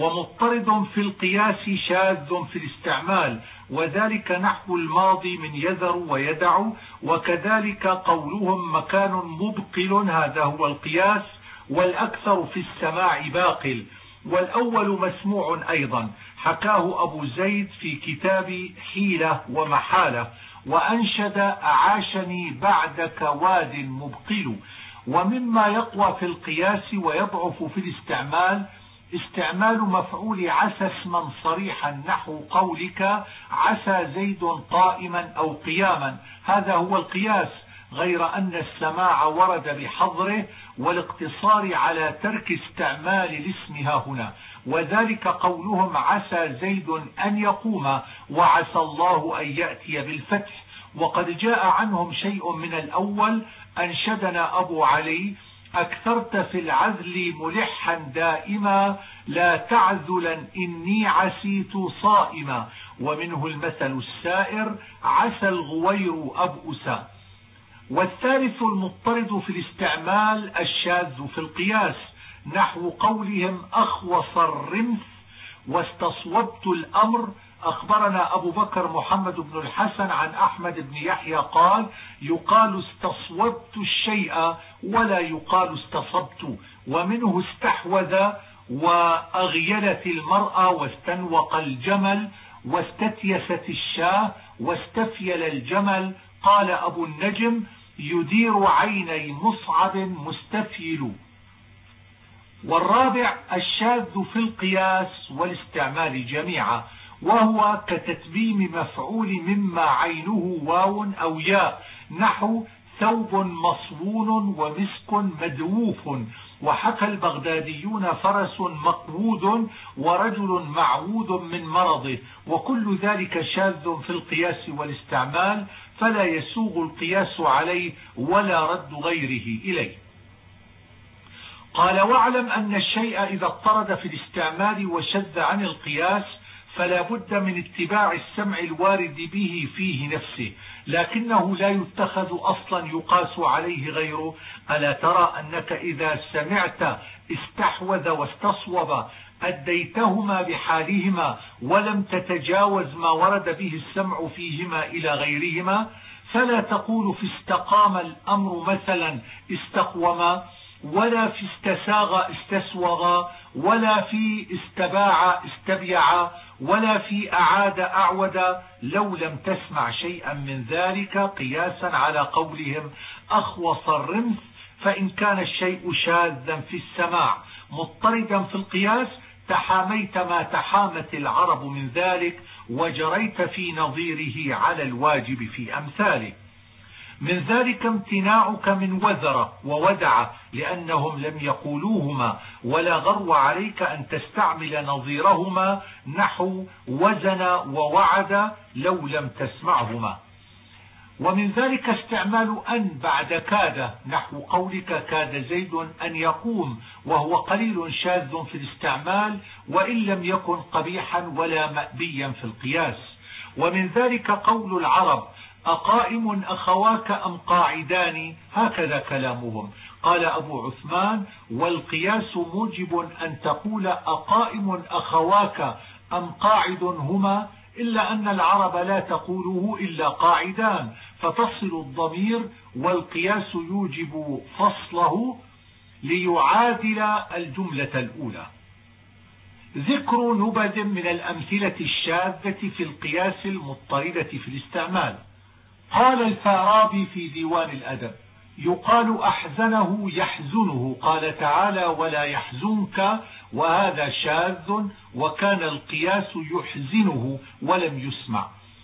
ومضطرد في القياس شاذ في الاستعمال، وذلك نحو الماضي من يذر ويدع. وكذلك قولهم مكان مبقل، هذا هو القياس، والأكثر في السماع باقل. والأول مسموع أيضا، حكاه أبو زيد في كتاب حيلة ومحالة، وأنشد: أعاشني بعدك واد مبقل. ومما يقوى في القياس ويضعف في الاستعمال استعمال مفعول عسى اسما صريحا، نحو قولك: عسى زيد قائما أو قياما. هذا هو القياس، غير أن السماع ورد بحظره والاقتصار على ترك استعمال الاسم ها هنا. وذلك قولهم: عسى زيد أن يقوم، وعسى الله أن يأتي بالفتح. وقد جاء عنهم شيء من الأول. أنشدنا أبو علي: أكثرت في العذل ملحا دائما، لا تعذلا إني عسيت صائما. ومنه المثل السائر: عسى الغوير أبؤسا. والثالث المضطرد في الاستعمال الشاذ في القياس، نحو قولهم: أخوص الرمث واستصوبت الأمر. أخبرنا أبو بكر محمد بن الحسن عن أحمد بن يحيى قال: يقال استصوبت الشيء ولا يقال استصبت. ومنه استحوذ وأغيلت المرأة واستنوق الجمل واستتيست الشاه واستفيل الجمل. قال أبو النجم: يدير عيني مصعب مستفيل. والرابع الشاذ في القياس والاستعمال جميعا، وهو كتتميم مفعول مما عينه واو أو ياء، نحو ثوب مصبون ومسك مدووف. وحكى البغداديون: فرس مقعود ورجل معود من مرضه. وكل ذلك شاذ في القياس والاستعمال، فلا يسوغ القياس عليه ولا رد غيره إليه. قال: واعلم أن الشيء إذا اضطرد في الاستعمال وشذ عن القياس فلا بد من اتباع السمع الوارد به فيه نفسه، لكنه لا يتخذ أصلا يقاس عليه غيره. ألا ترى أنك إذا سمعت استحوذ واستصوب أديتهما بحالهما ولم تتجاوز ما ورد به السمع فيهما إلى غيرهما؟ فلا تقول في استقام الأمر مثلا استقوما، ولا في استساغ استسوغ، ولا في استباع استبيع، ولا في أعاد أعود، لو لم تسمع شيئا من ذلك قياسا على قولهم أخوص الرمث. فإن كان الشيء شاذا في السماع مضطردا في القياس تحاميت ما تحامت العرب من ذلك، وجريت في نظيره على الواجب في أمثاله. من ذلك امتناعك من وذر وودع لأنهم لم يقولوهما، ولا غرو عليك أن تستعمل نظيرهما نحو وزن ووعد لو لم تسمعهما. ومن ذلك استعمال أن بعد كاد نحو قولك كاد زيد أن يقوم، وهو قليل شاذ في الاستعمال وإن لم يكن قبيحا ولا مأبيا في القياس. ومن ذلك قول العرب أقائم أخواك أم قاعدان، هكذا كلامهم. قال أبو عثمان والقياس موجب أن تقول أقائم أخواك أم قاعد هما، إلا أن العرب لا تقوله إلا قاعدان فتصل الضمير، والقياس يوجب فصله ليعادل الجملة الأولى. ذكر نبذ من الأمثلة الشاذة في القياس المضطردة في الاستعمال. قال الفارابي في ديوان الأدب يقال أحزنه يحزنه، قال تعالى ولا يحزنك، وهذا شاذ وكان القياس يحزنه ولم يسمع.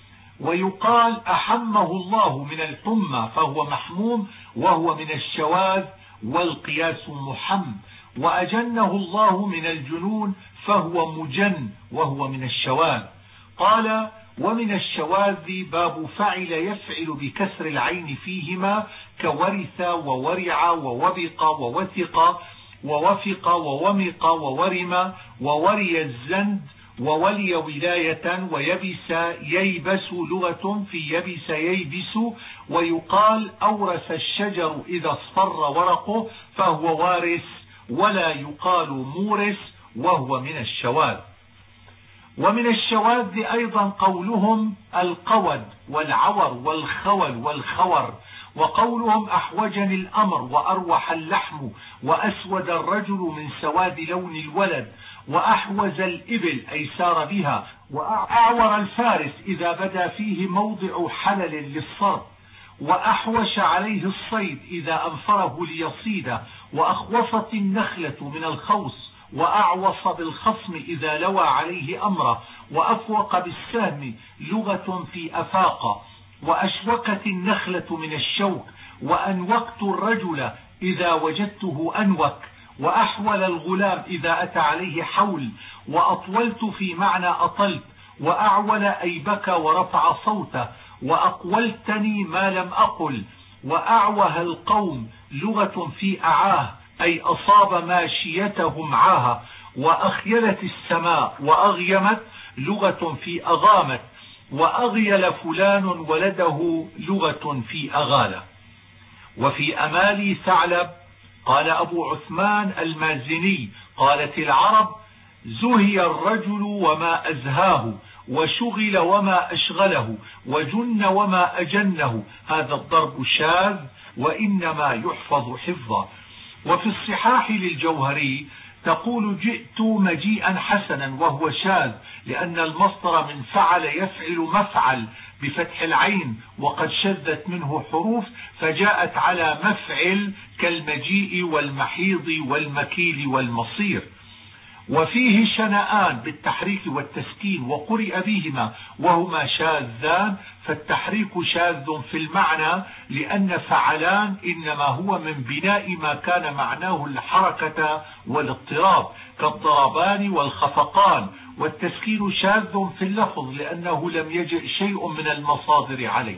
ويقال أحمه الله من الحمى فهو محموم وهو من الشواذ والقياس محم، وأجنه الله من الجنون فهو مجن وهو من الشواذ. قال ومن الشواذ باب فعل يفعل بكسر العين فيهما كورث وورع ووبق ووثق ووفق وومق وورم ووري الزند وولي ولاية ويبس ييبس لغة في يبس ييبس. ويقال أورث الشجر إذا اصفر ورقه فهو وارث، ولا يقال مورث وهو من الشواذ. ومن الشواذ أيضا قولهم القود والعور والخول والخور، وقولهم أحوجني الأمر وأروح اللحم وأسود الرجل من سواد لون الولد، وأحوز الإبل أي سار بها، وأعور الفارس إذا بدا فيه موضع حلل للصرف، وأحوش عليه الصيد إذا أنفره ليصيد، وأخوصت النخلة من الخوص، وأعوص بالخصم إذا لوى عليه أمره، وأفوق بالسهم لغة في أفاق، وأشوكت النخلة من الشوك، وأنوكت الرجل إذا وجدته أنوك، وأحول الغلام إذا أتى عليه حول، وأطولت في معنى أطلت، وأعول أي بكى ورفع صوته، وأقولتني ما لم أقل، وأعوه القوم لغة في أعاه أي أصاب ماشيتهم عاها، وأخيلت السماء وأغيمت لغة في أغامت، وأغيل فلان ولده لغة في أغالة. وفي أمالي ثعلب قال أبو عثمان المازني قالت العرب زهي الرجل وما أزهاه، وشغل وما أشغله، وجن وما أجنه. هذا الضرب شاذ وإنما يحفظ حفظا. وفي الصحاح للجوهري تقول جئت مجيئا حسنا، وهو شاذ لأن المصدر من فعل يفعل مفعل بفتح العين، وقد شذت منه حروف فجاءت على مفعل كالمجيء والمحيض والمكيل والمصير. وفيه شنآن بالتحريك والتسكين وقرئ بهما وهما شاذان، فالتحريك شاذ في المعنى لأن فعلان إنما هو من بناء ما كان معناه الحركة والاضطراب كالضربان والخفقان، والتسكين شاذ في اللفظ لأنه لم يجئ شيء من المصادر عليه.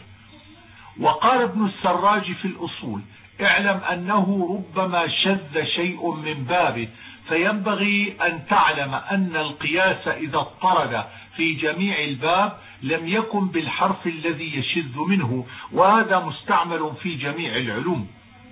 وقال ابن السراج في الأصول اعلم أنه ربما شذ شيء من بابه فينبغي أن تعلم أن القياس إذا اضطرد في جميع الباب لم يكن بالحرف الذي يشذ منه، وهذا مستعمل في جميع العلوم.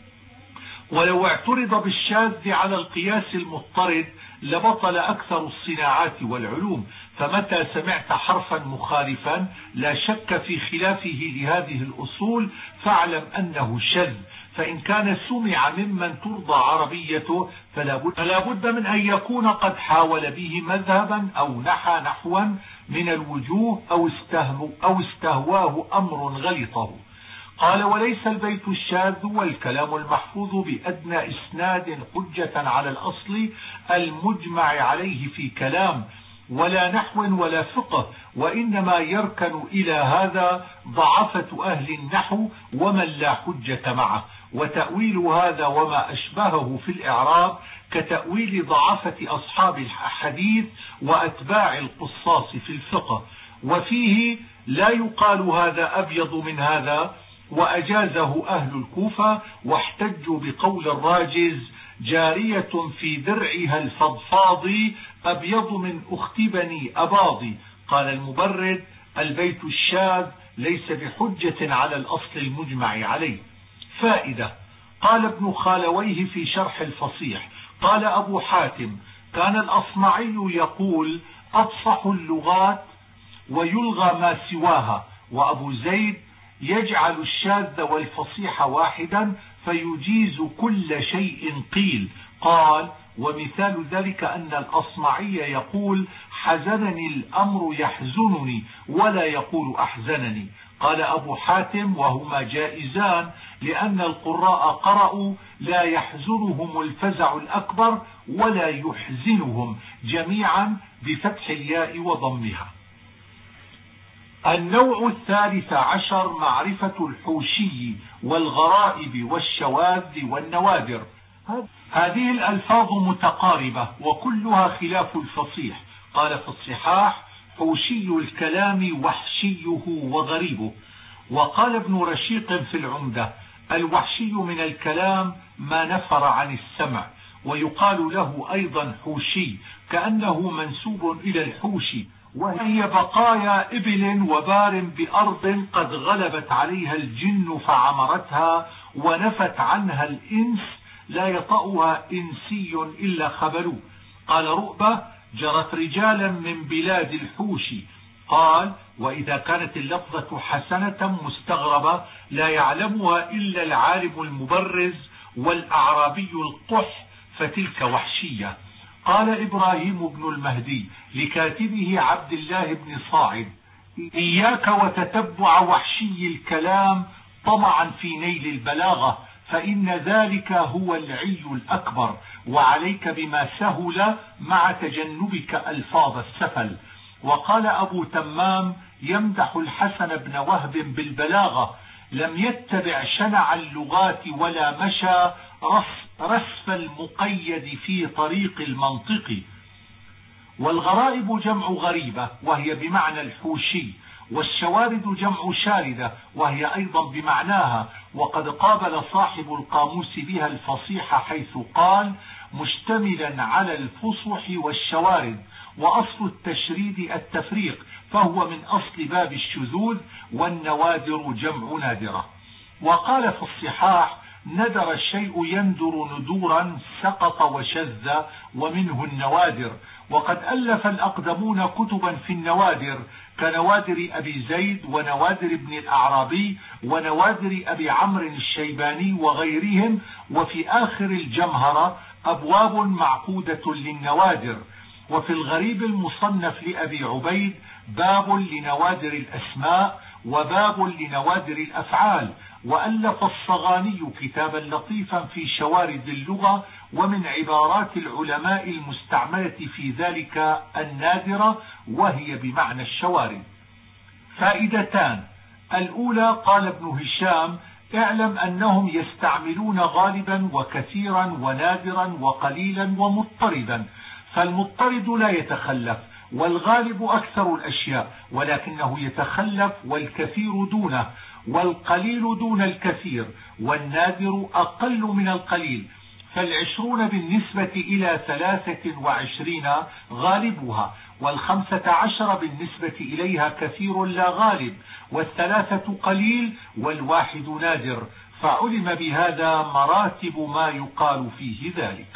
ولو اعترض بالشاذ على القياس المضطرد لبطل أكثر الصناعات والعلوم. فمتى سمعت حرفا مخالفا لا شك في خلافه لهذه الأصول فاعلم أنه شذ، فإن كان سمع ممن ترضى عربيته فلا بد, فلا بد من أن يكون قد حاول به مذهبا أو نحى نحوا من الوجوه أو, أو استهواه أمر غلطه. قال: وليس البيت الشاذ والكلام المحفوظ بأدنى إسناد حجة على الأصل المجمع عليه في كلام ولا نحو ولا فقه، وإنما يركن إلى هذا ضعفة أهل النحو ومن لا حجة معه، وتأويل هذا وما أشبهه في الإعراب كتأويل ضعفة أصحاب الحديث وأتباع القصاص في الفقه. وفيه لا يقال هذا أبيض من هذا، وأجازه أهل الكوفة واحتجوا بقول الراجز: جارية في درعها الفضفاض أبيض من أخت بني أباضي. قال المبرد: البيت الشاذ ليس بحجة على الأصل المجمع عليه. فائدة: قال ابن خالويه في شرح الفصيح: قال أبو حاتم: كان الأصمعي يقول: أفصح اللغات ويلغى ما سواها. وأبو زيد: يجعل الشاذ والفصيح واحدا فيجيز كل شيء قيل. قال: ومثال ذلك أن الأصمعي يقول: حزنني الأمر يحزنني، ولا يقول أحزنني. قال أبو حاتم: وهما جائزان، لأن القراء قرأوا: لا يحزنهم الفزع الأكبر ولا يحزنهم، جميعا بفتح الياء وضمها. النوع الثالث عشر: معرفة الحوشي والغرائب والشواذ والنوادر. هذه الألفاظ متقاربة وكلها خلاف الفصيح. قال في الصحاح: حوشي الكلام وحشيه وغريبه. وقال ابن رشيق في العمدة: الوحشي من الكلام ما نفر عن السمع، ويقال له أيضا حوشي كأنه منسوب إلى الحوش، وهي بقايا إبل وبار بأرض قد غلبت عليها الجن فعمرتها ونفت عنها الإنس، لا يطأها إنسي إلا خبلوه. قال رؤبة: جرت رجالا من بلاد الحوش. قال: وإذا كانت اللفظة حسنة مستغربة لا يعلمها إلا العالم المبرز والأعرابي القح فتلك وحشية. قال إبراهيم بن المهدي لكاتبه عبد الله بن صاعد: إياك وتتبع وحشي الكلام طمعا في نيل البلاغة، فإن ذلك هو العي الأكبر، وعليك بما سهل مع تجنبك ألفاظ السفل. وقال أبو تمام يمدح الحسن بن وهب بالبلاغة: لم يتبع شنع اللغات ولا مشى رسف المقيد في طريق المنطق. والغرائب جمع غريبة وهي بمعنى الحوشي، والشوارد جمع شاردة وهي أيضا بمعناها، وقد قابل صاحب القاموس بها الفصيح حيث قال: مشتملا على الفصح والشوارد. وأصل التشريد التفريق، فهو من أصل باب الشذوذ، والنوادر جمع نادرة. وقال في الصحاح: ندر الشيء يندر ندورا سقط وشذ، ومنه النوادر. وقد ألف الأقدمون كتبا في النوادر كنوادر أبي زيد ونوادر ابن الأعرابي ونوادر أبي عمرو الشيباني وغيرهم. وفي آخر الجمهرة أبواب معقودة للنوادر. وفي الغريب المصنف لأبي عبيد باب لنوادر الأسماء وباب لنوادر الأفعال. وألف الصغاني كتابا لطيفا في شوارد اللغة، ومن عبارات العلماء المستعملة في ذلك النادرة، وهي بمعنى الشوارد. فائدتان: الأولى: قال ابن هشام: اعلم أنهم يستعملون غالبا وكثيرا ونادرا وقليلا ومضطردا، فالمضطرد لا يتخلف، والغالب أكثر الأشياء ولكنه يتخلف، والكثير دونه، والقليل دون الكثير، والنادر أقل من القليل. فالعشرون بالنسبة إلى ثلاثة وعشرين غالبها، والخمسة عشر بالنسبة إليها كثير لا غالب، والثلاثة قليل والواحد نادر، فعلم بهذا مراتب ما يقال فيه ذلك.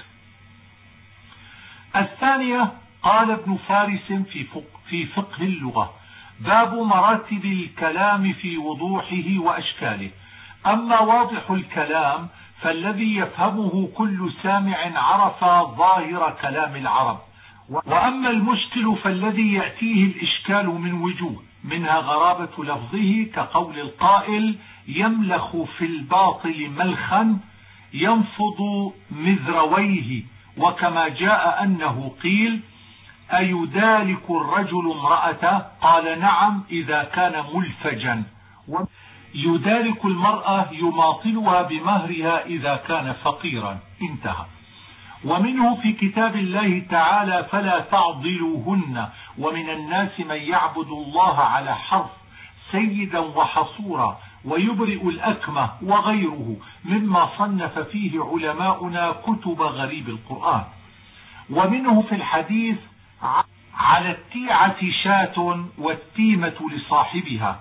الثانية، قال ابن فارس في فقه, في فقه اللغة: باب مراتب الكلام في وضوحه وأشكاله. أما واضح الكلام فالذي يفهمه كل سامع عرف ظاهر كلام العرب، وأما المشكل فالذي يأتيه الإشكال من وجوه، منها غرابة لفظه كقول القائل: يملخ في الباطل ملخا ينفض مذرويه، وكما جاء أنه قيل: أيدالك الرجل امرأته؟ قال: نعم إذا كان ملفجا. يدالك المرأة يماطلها بمهرها إذا كان فقيرا. انتهى. ومنه في كتاب الله تعالى: فلا تعضلوهن، ومن الناس من يعبد الله على حرف سيدا وحصورا ويبرئ الأكمة وغيره، مما صنف فيه علماؤنا كتب غريب القرآن. ومنه في الحديث: على التيعة شاة والتيمة لصاحبها.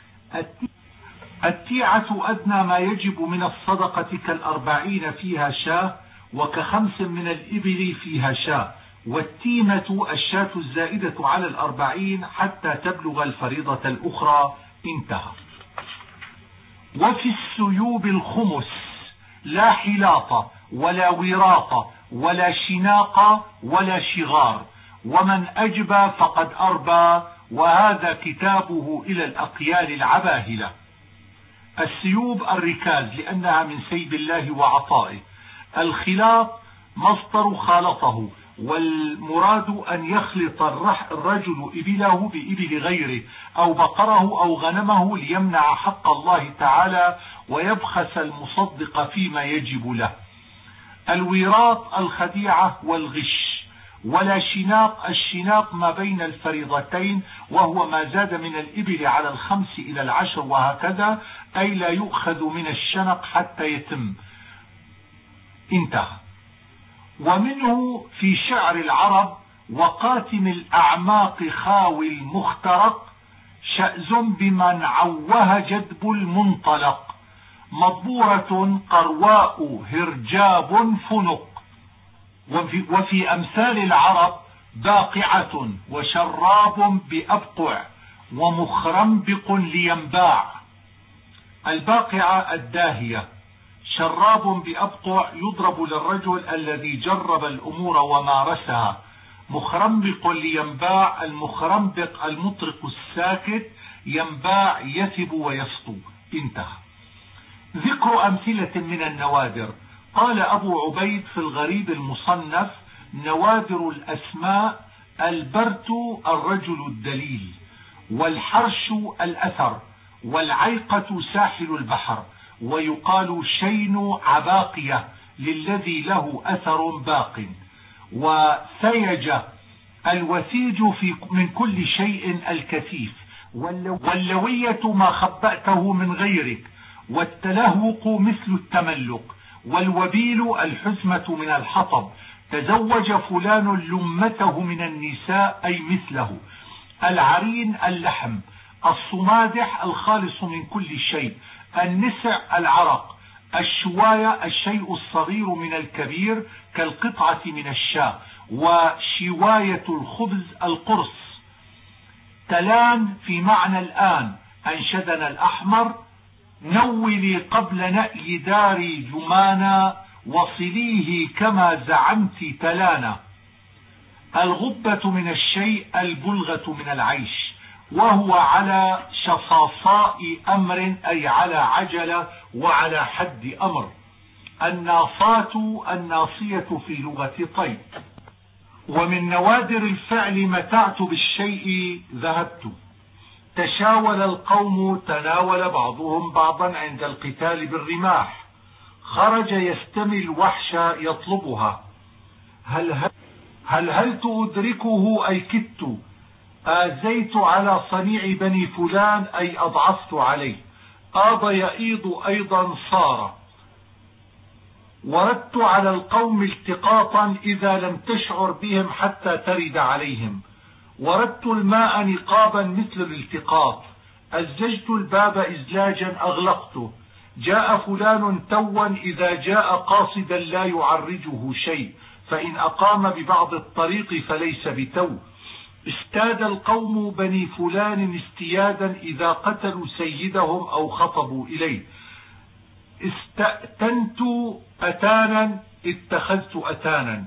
التيعة أدنى ما يجب من الصدقة كالأربعين فيها شاة، وكخمس من الإبل فيها شاة، والتيمة الشاة الزائدة على الأربعين حتى تبلغ الفريضة الأخرى. انتهى. وفي السيوب الخمس، لا حلاط ولا وراط ولا شناق ولا شغار، ومن أجبى فقد أربى، وهذا كتابه إلى الأقيال العباهلة. السيوب الركاز لأنها من سيب الله وعطائه. الخلاط مصدر خالطه، والمراد أن يخلط الرجل إبله بإبل غيره أو بقره أو غنمه ليمنع حق الله تعالى ويبخس المصدق فيما يجب له. الوراط الخديعة والغش. ولا شناق، الشناق ما بين الفريضتين، وهو ما زاد من الإبل على الخمس إلى العشر وهكذا، أي لا يؤخذ من الشنق حتى يتم. انتهى. ومنه في شعر العرب: وقاتم الأعماق خاوي المخترق، شأز بمن عوه جدب المنطلق، مضبورة قرواء هرجاب فنق. وفي, وفي أمثال العرب: باقعة وشراب بأبقع ومخرنبق لينباع. الباقعة الداهية، شراب بأبقع يضرب للرجل الذي جرب الأمور ومارسها. مخرنبق لينباع، المخرنبق المطرق الساكت، ينباع يثب ويسطو. انتهى. ذكر أمثلة من النوادر. قال أبو عبيد في الغريب المصنف: نوادر الأسماء: البرت الرجل الدليل، والحرش الأثر، والعيقة ساحل البحر، ويقال شين عباقية للذي له أثر باق، وثيج الوثيج في من كل شيء الكثيف، واللوية ما خبأته من غيرك، والتلهوق مثل التملق، والوبيل الحزمة من الحطب، تزوج فلان لمته من النساء أي مثله. العرين اللحم، الصمادح الخالص من كل شيء، النسع العرق، الشواية الشيء الصغير من الكبير كالقطعة من الشاة، وشواية الخبز القرص. تلان في معنى الآن، أنشدنا الأحمر: نولي قبل نأي داري جمانا، وصليه كما زعمت تلانا. الغبة من الشيء، البلغة من العيش، وهو على شصاصاء أمر أي على عجلة وعلى حد أمر. الناصات الناصية في لغة طيب. ومن نوادر الفعل: متعت بالشيء ذهبت. تشاول القوم، تناول بعضهم بعضا عند القتال بالرماح. خرج يستمي الوحش يطلبها. هل هل, هل, هل تدركه أي كدت. آزيت على صنيع بني فلان أي أضعفت عليه. آض يئيض أيضا صار. وردت على القوم التقاطا إذا لم تشعر بهم حتى ترد عليهم. وردت الماء نقابا مثل الالتقاط. أزجت الباب إزلاجا أغلقته. جاء فلان توا إذا جاء قاصدا لا يعرجه شيء، فإن أقام ببعض الطريق فليس بتو. استاد القوم بني فلان استيادا إذا قتلوا سيدهم أو خطبوا إليه. استأتنت أتانا اتخذت أتانا.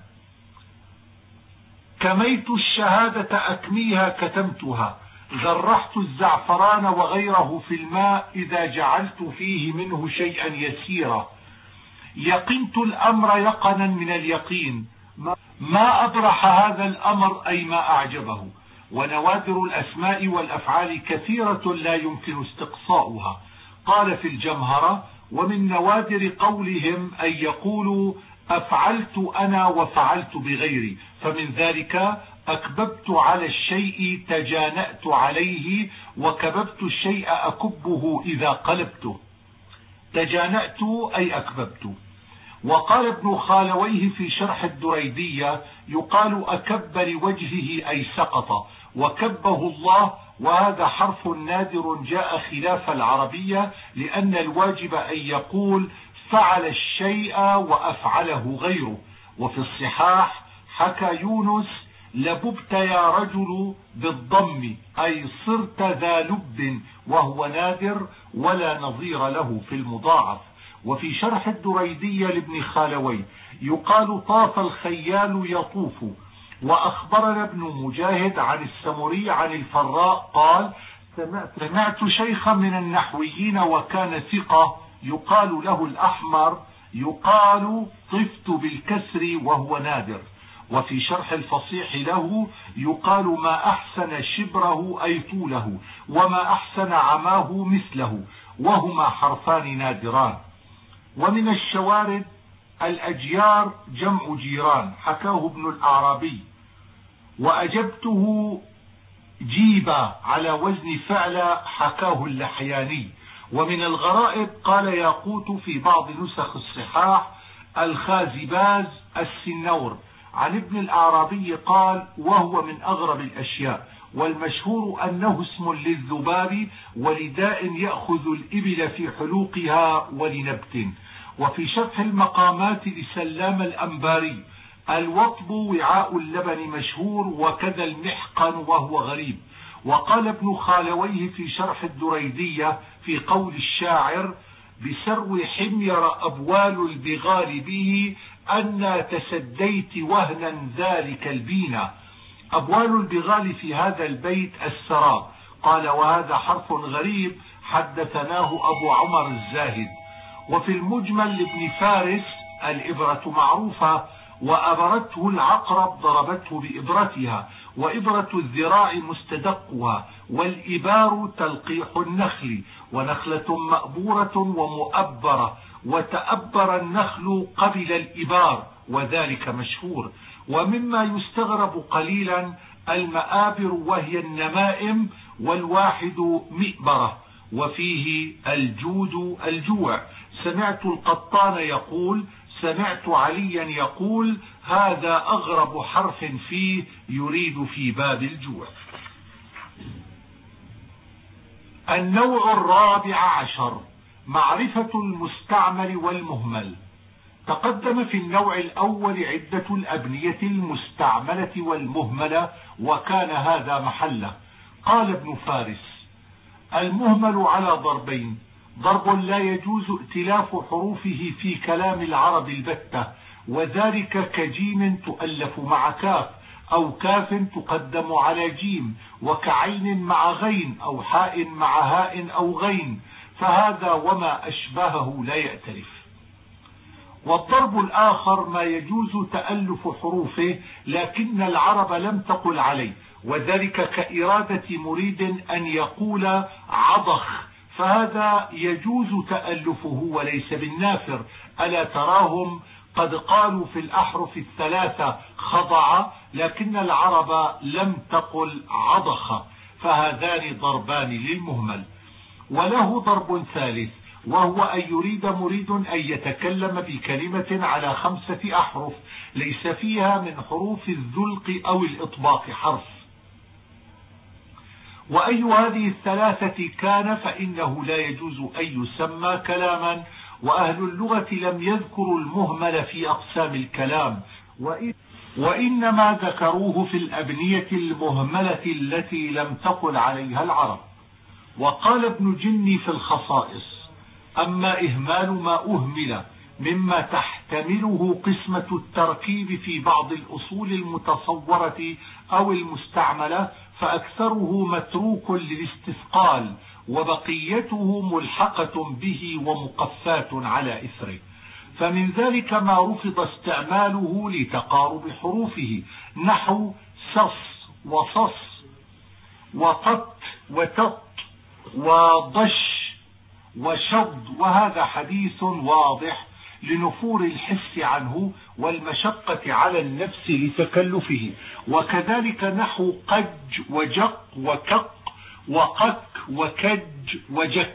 كميت الشهادة أكميها كتمتها. ذرحت الزعفران وغيره في الماء إذا جعلت فيه منه شيئا يسيرا. يقنت الأمر يقنا من اليقين. ما أبرح هذا الأمر أي ما أعجبه. ونوادر الأسماء والأفعال كثيرة لا يمكن استقصاؤها. قال في الجمهرة: ومن نوادر قولهم أن يقولوا أفعلت أنا وفعلت بغيري، فمن ذلك أكببت على الشيء تجانأت عليه، وكببت الشيء أكبه إذا قلبته. تجانأت أي أكببت. وقال ابن خالويه في شرح الدريدية: يقال أكب لوجهه أي سقط، وكبه الله، وهذا حرف نادر جاء خلاف العربية، لأن الواجب أن يقول فعل الشيء وأفعله غيره. وفي الصحاح حكى يونس: لببت يا رجل بالضم، أي صرت ذا لب، وهو نادر ولا نظير له في المضاعف. وفي شرح الدريدية لابن خالوي: يقال طاف الخيال يطوف. وأخبرنا ابن مجاهد عن السمري عن الفراء قال: سمعت شيخا من النحويين وكان ثقة يقال له الأحمر يقال طفت بالكسر وهو نادر. وفي شرح الفصيح له: يقال ما أحسن شبره أي طوله، وما أحسن عماه مثله، وهما حرفان نادران. ومن الشوارد الأجيار جمع جيران، حكاه ابن الأعرابي. وأجبته جيبا على وزن فعل، حكاه اللحياني. ومن الغرائب قال ياقوت في بعض نسخ الصحاح: الخازباز السنور. عن ابن الأعرابي قال: وهو من أغرب الأشياء. والمشهور أنه اسم للذباب ولداء يأخذ الإبل في حلوقها ولنبت. وفي شرح المقامات لسلام الأنباري: الوطب وعاء اللبن مشهور، وكذا المحقن وهو غريب. وقال ابن خالويه في شرح الدريدية في قول الشاعر: بسرو حمير أبوال البغال به، أن تسديت وهنا ذلك البينا. أبوال البغال في هذا البيت السراب. قال: وهذا حرف غريب حدثناه أبو عمر الزاهد. وفي المجمل لابن فارس: الإبرة معروفة، وأبرته العقرب ضربته بإبرتها، وإبرة الذراع مستدقها، والإبار تلقيح النخل، ونخلة مأبورة ومؤبرة، وتأبر النخل قبل الإبار، وذلك مشهور. ومما يستغرب قليلا المآبر، وهي النمائم، والواحد مئبرة، وفيه الجود الجوع. سمعت القطان يقول: سمعت عليا يقول: هذا أغرب حرف فيه، يريد في باب الجوع. النوع الرابع عشر: معرفة المستعمل والمهمل. تقدم في النوع الأول عدة الأبنية المستعملة والمهملة، وكان هذا محله. قال ابن فارس: المهمل على ضربين: ضرب لا يجوز ائتلاف حروفه في كلام العرب البتة، وذلك كجيم تؤلف مع كاف، أو كاف تقدم على جيم، وكعين مع غين، أو حاء مع هاء أو غين، فهذا وما أشبهه لا يأتلف. والضرب الآخر ما يجوز تألف حروفه لكن العرب لم تقل عليه، وذلك كإرادة مريد أن يقول عضخ، فهذا يجوز تألفه وليس بالنافر. ألا تراهم قد قالوا في الأحرف الثلاثة خضع، لكن العرب لم تقل عضخ، فهذان ضربان للمهمل. وله ضرب ثالث، وهو أن يريد مريد أن يتكلم بكلمة على خمسة أحرف ليس فيها من حروف الذلق أو الإطباق حرف، وأي هذه الثلاثة كان فإنه لا يجوز أن يسمى كلاما. وأهل اللغة لم يذكروا المهمل في أقسام الكلام، وإنما ذكروه في الأبنية المهملة التي لم تقل عليها العرب. وقال ابن جني في الخصائص: أما إهمال ما أهمل مما تحتمله قسمة التركيب في بعض الأصول المتصورة أو المستعملة فأكثره متروك للاستثقال، وبقيته ملحقة به ومقفاة على إثره. فمن ذلك ما رفض استعماله لتقارب حروفه، نحو صص وصص وقط وتط وضش وشض، وهذا حديث واضح لنفور الحس عنه والمشقة على النفس لتكلفه. وكذلك نحو قج وجق وكق وقك وكج وجك.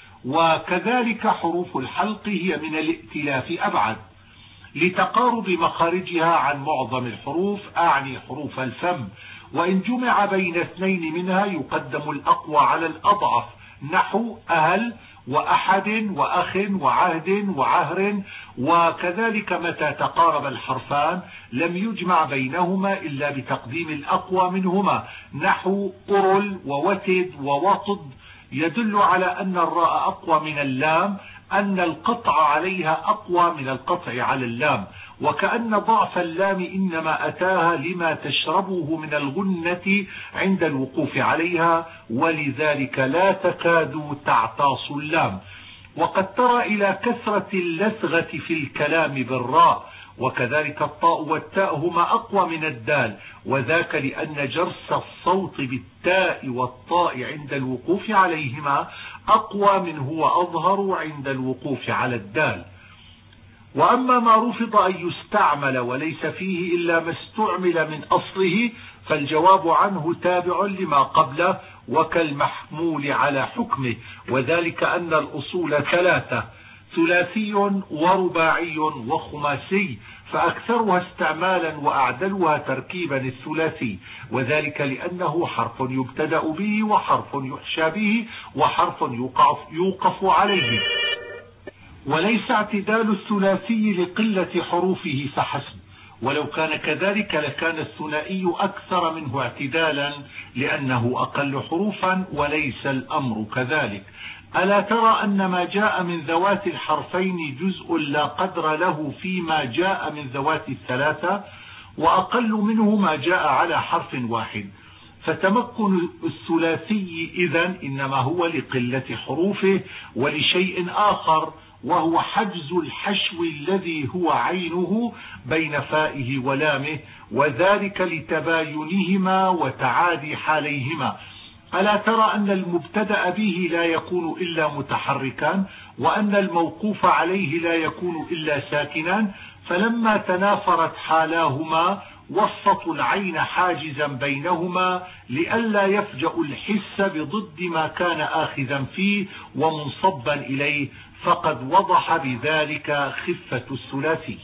وكذلك حروف الحلق هي من الائتلاف أبعد لتقارب مخارجها عن معظم الحروف، أعني حروف الفم، وإن جمع بين اثنين منها يقدم الأقوى على الأضعف، نحو أهل وأحد وأخ وعهد وعهر. وكذلك متى تقارب الحرفان لم يجمع بينهما إلا بتقديم الأقوى منهما، نحو أرل ووتد ووطد، يدل على أن الراء أقوى من اللام، أن القطع عليها أقوى من القطع على اللام، وكأن ضعف اللام إنما أتاها لما تشربه من الغنة عند الوقوف عليها، ولذلك لا تكاد تعطاس اللام. وقد ترى إلى كثرة اللثغة في الكلام بالراء، وكذلك الطاء والتاء هما أقوى من الدال، وذاك لأن جرس الصوت بالتاء والطاء عند الوقوف عليهما أقوى منه وأظهر عند الوقوف على الدال. وأما ما رفض أن يستعمل وليس فيه إلا ما استعمل من أصله فالجواب عنه تابع لما قبله وكالمحمول على حكمه، وذلك أن الأصول ثلاثة: ثلاثي ورباعي وخماسي، فأكثرها استعمالا وأعدلها تركيبا الثلاثي، وذلك لأنه حرف يبتدأ به وحرف يحشى به وحرف يوقف, يوقف عليه، وليس اعتدال الثلاثي لقلة حروفه فحسب، ولو كان كذلك لكان الثنائي أكثر منه اعتدالا لأنه أقل حروفا، وليس الأمر كذلك. ألا ترى أن ما جاء من ذوات الحرفين جزء لا قدر له فيما جاء من ذوات الثلاثة، وأقل منه ما جاء على حرف واحد، فتمكن الثلاثي إذن إنما هو لقلة حروفه ولشيء آخر، وهو حجز الحشو الذي هو عينه بين فائه ولامه، وذلك لتباينهما وتعادي حاليهما. ألا ترى أن المبتدأ به لا يكون إلا متحركا، وأن الموقوف عليه لا يكون إلا ساكنا، فلما تنافرت حالاهما وسطوا العين حاجزا بينهما لئلا يفجأ الحس بضد ما كان آخذا فيه ومنصبا إليه، فقد وضح بذلك خفة الثلاثي.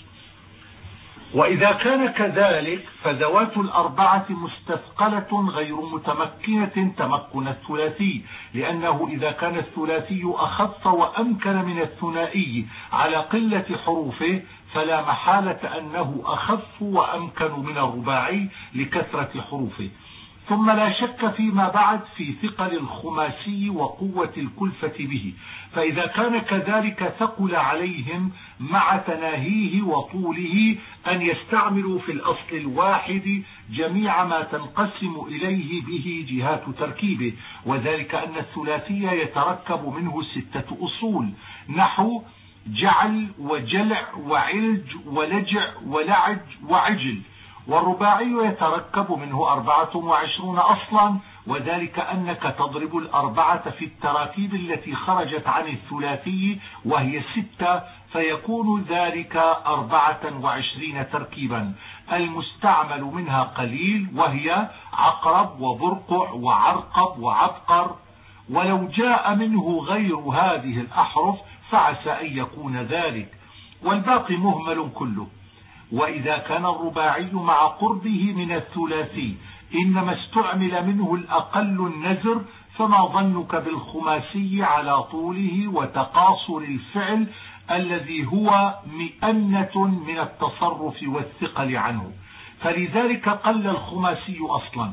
وإذا كان كذلك فذوات الأربعة مستثقلة غير متمكنة تمكن الثلاثي، لأنه إذا كان الثلاثي أخف وأمكن من الثنائي على قلة حروفه فلا محالة أنه أخف وأمكن من الرباعي لكثرة حروفه. ثم لا شك فيما بعد في ثقل الخماسي وقوة الكلفة به، فإذا كان كذلك ثقل عليهم مع تناهيه وطوله أن يستعملوا في الأصل الواحد جميع ما تنقسم إليه به جهات تركيبه، وذلك أن الثلاثي يتركب منه ستة أصول، نحو جعل وجلع وعلج ولجع ولعج وعجل، والرباعي يتركب منه أربعة وعشرون أصلا، وذلك أنك تضرب الأربعة في التراكيب التي خرجت عن الثلاثي وهي ستة، فيكون ذلك أربعة وعشرين تركيبا، المستعمل منها قليل وهي عقرب وبرقع وعرقب وعبقر ولو جاء منه غير هذه الأحرف فعسى أن يكون ذلك، والباقي مهمل كله. وإذا كان الرباعي مع قربه من الثلاثي إنما استعمل منه الأقل النزر، فما ظنك بالخماسي على طوله وتقاصر الفعل الذي هو مئنة من التصرف والثقل عنه؟ فلذلك قل الخماسي أصلا.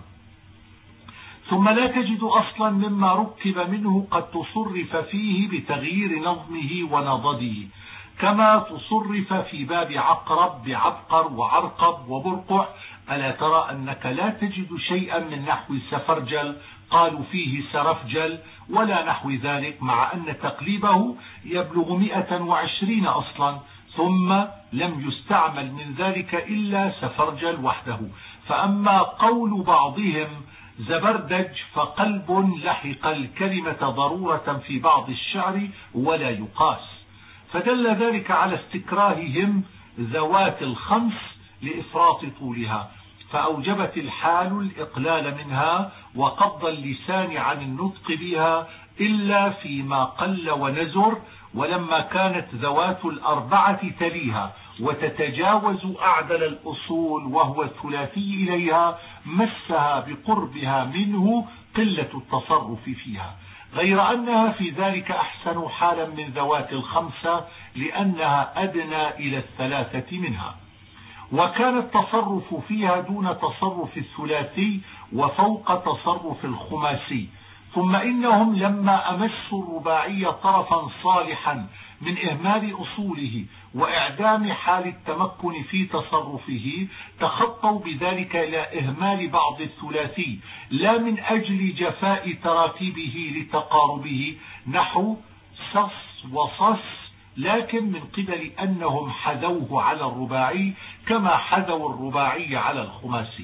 ثم لا تجد أصلا مما ركب منه قد تصرف فيه بتغيير نظمه ونضده، كما تصرف في باب عقرب بعبقر وعرقب وبرقع. ألا ترى أنك لا تجد شيئا من نحو سفرجل قالوا فيه سرفجل ولا نحو ذلك، مع أن تقليبه يبلغ مئة وعشرين أصلا، ثم لم يستعمل من ذلك إلا سفرجل وحده. فأما قول بعضهم زبردج فقلب لحق الكلمة ضرورة في بعض الشعر ولا يقاس، فدل ذلك على استكراههم ذوات الخمس لإفراط طولها، فأوجبت الحال الإقلال منها وقبض اللسان عن النطق بها إلا فيما قل ونزر. ولما كانت ذوات الأربعة تليها وتتجاوز أعدل الأصول وهو الثلاثي إليها، مسها بقربها منه قلة التصرف فيها، غير أنها في ذلك أحسن حالا من ذوات الخمسة لأنها أدنى إلى الثلاثة منها. وكان التصرف فيها دون تصرف الثلاثي وفوق تصرف الخماسي. ثم إنهم لما أمسوا الرباعي طرفا صالحا من إهمال أصوله وإعدام حال التمكن في تصرفه، تخطوا بذلك إلى إهمال بعض الثلاثي، لا من أجل جفاء تراكيبه لتقاربه نحو صص وصص، لكن من قبل أنهم حذوه على الرباعي كما حذوا الرباعي على الخماسي.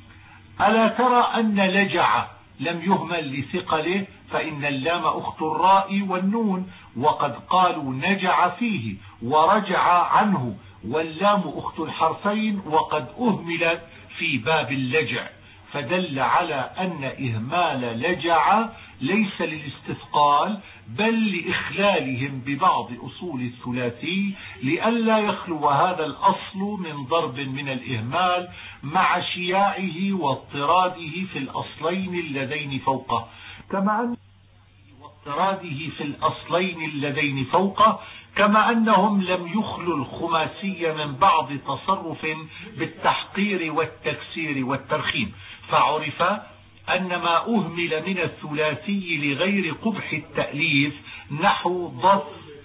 ألا ترى أن لجع لم يهمل لثقله، فإن اللام أخت الراء والنون، وقد قالوا نجع فيه ورجع عنه، واللام أخت الحرفين وقد أهملت في باب اللجع، فدل على أن إهمال لجع ليس للاستثقال بل لإخلالهم ببعض أصول الثلاثي، لئلا يخلو هذا الأصل من ضرب من الإهمال مع شياعه واضطراده في الأصلين اللذين فوقه، كما أن واضطراده في الأصلين اللذين فوقه كما أنهم لم يخلوا الخماسي من بعض تصرف بالتحقير والتكسير والترخيم. فعرف أن ما أهمل من الثلاثي لغير قبح التأليف نحو ضف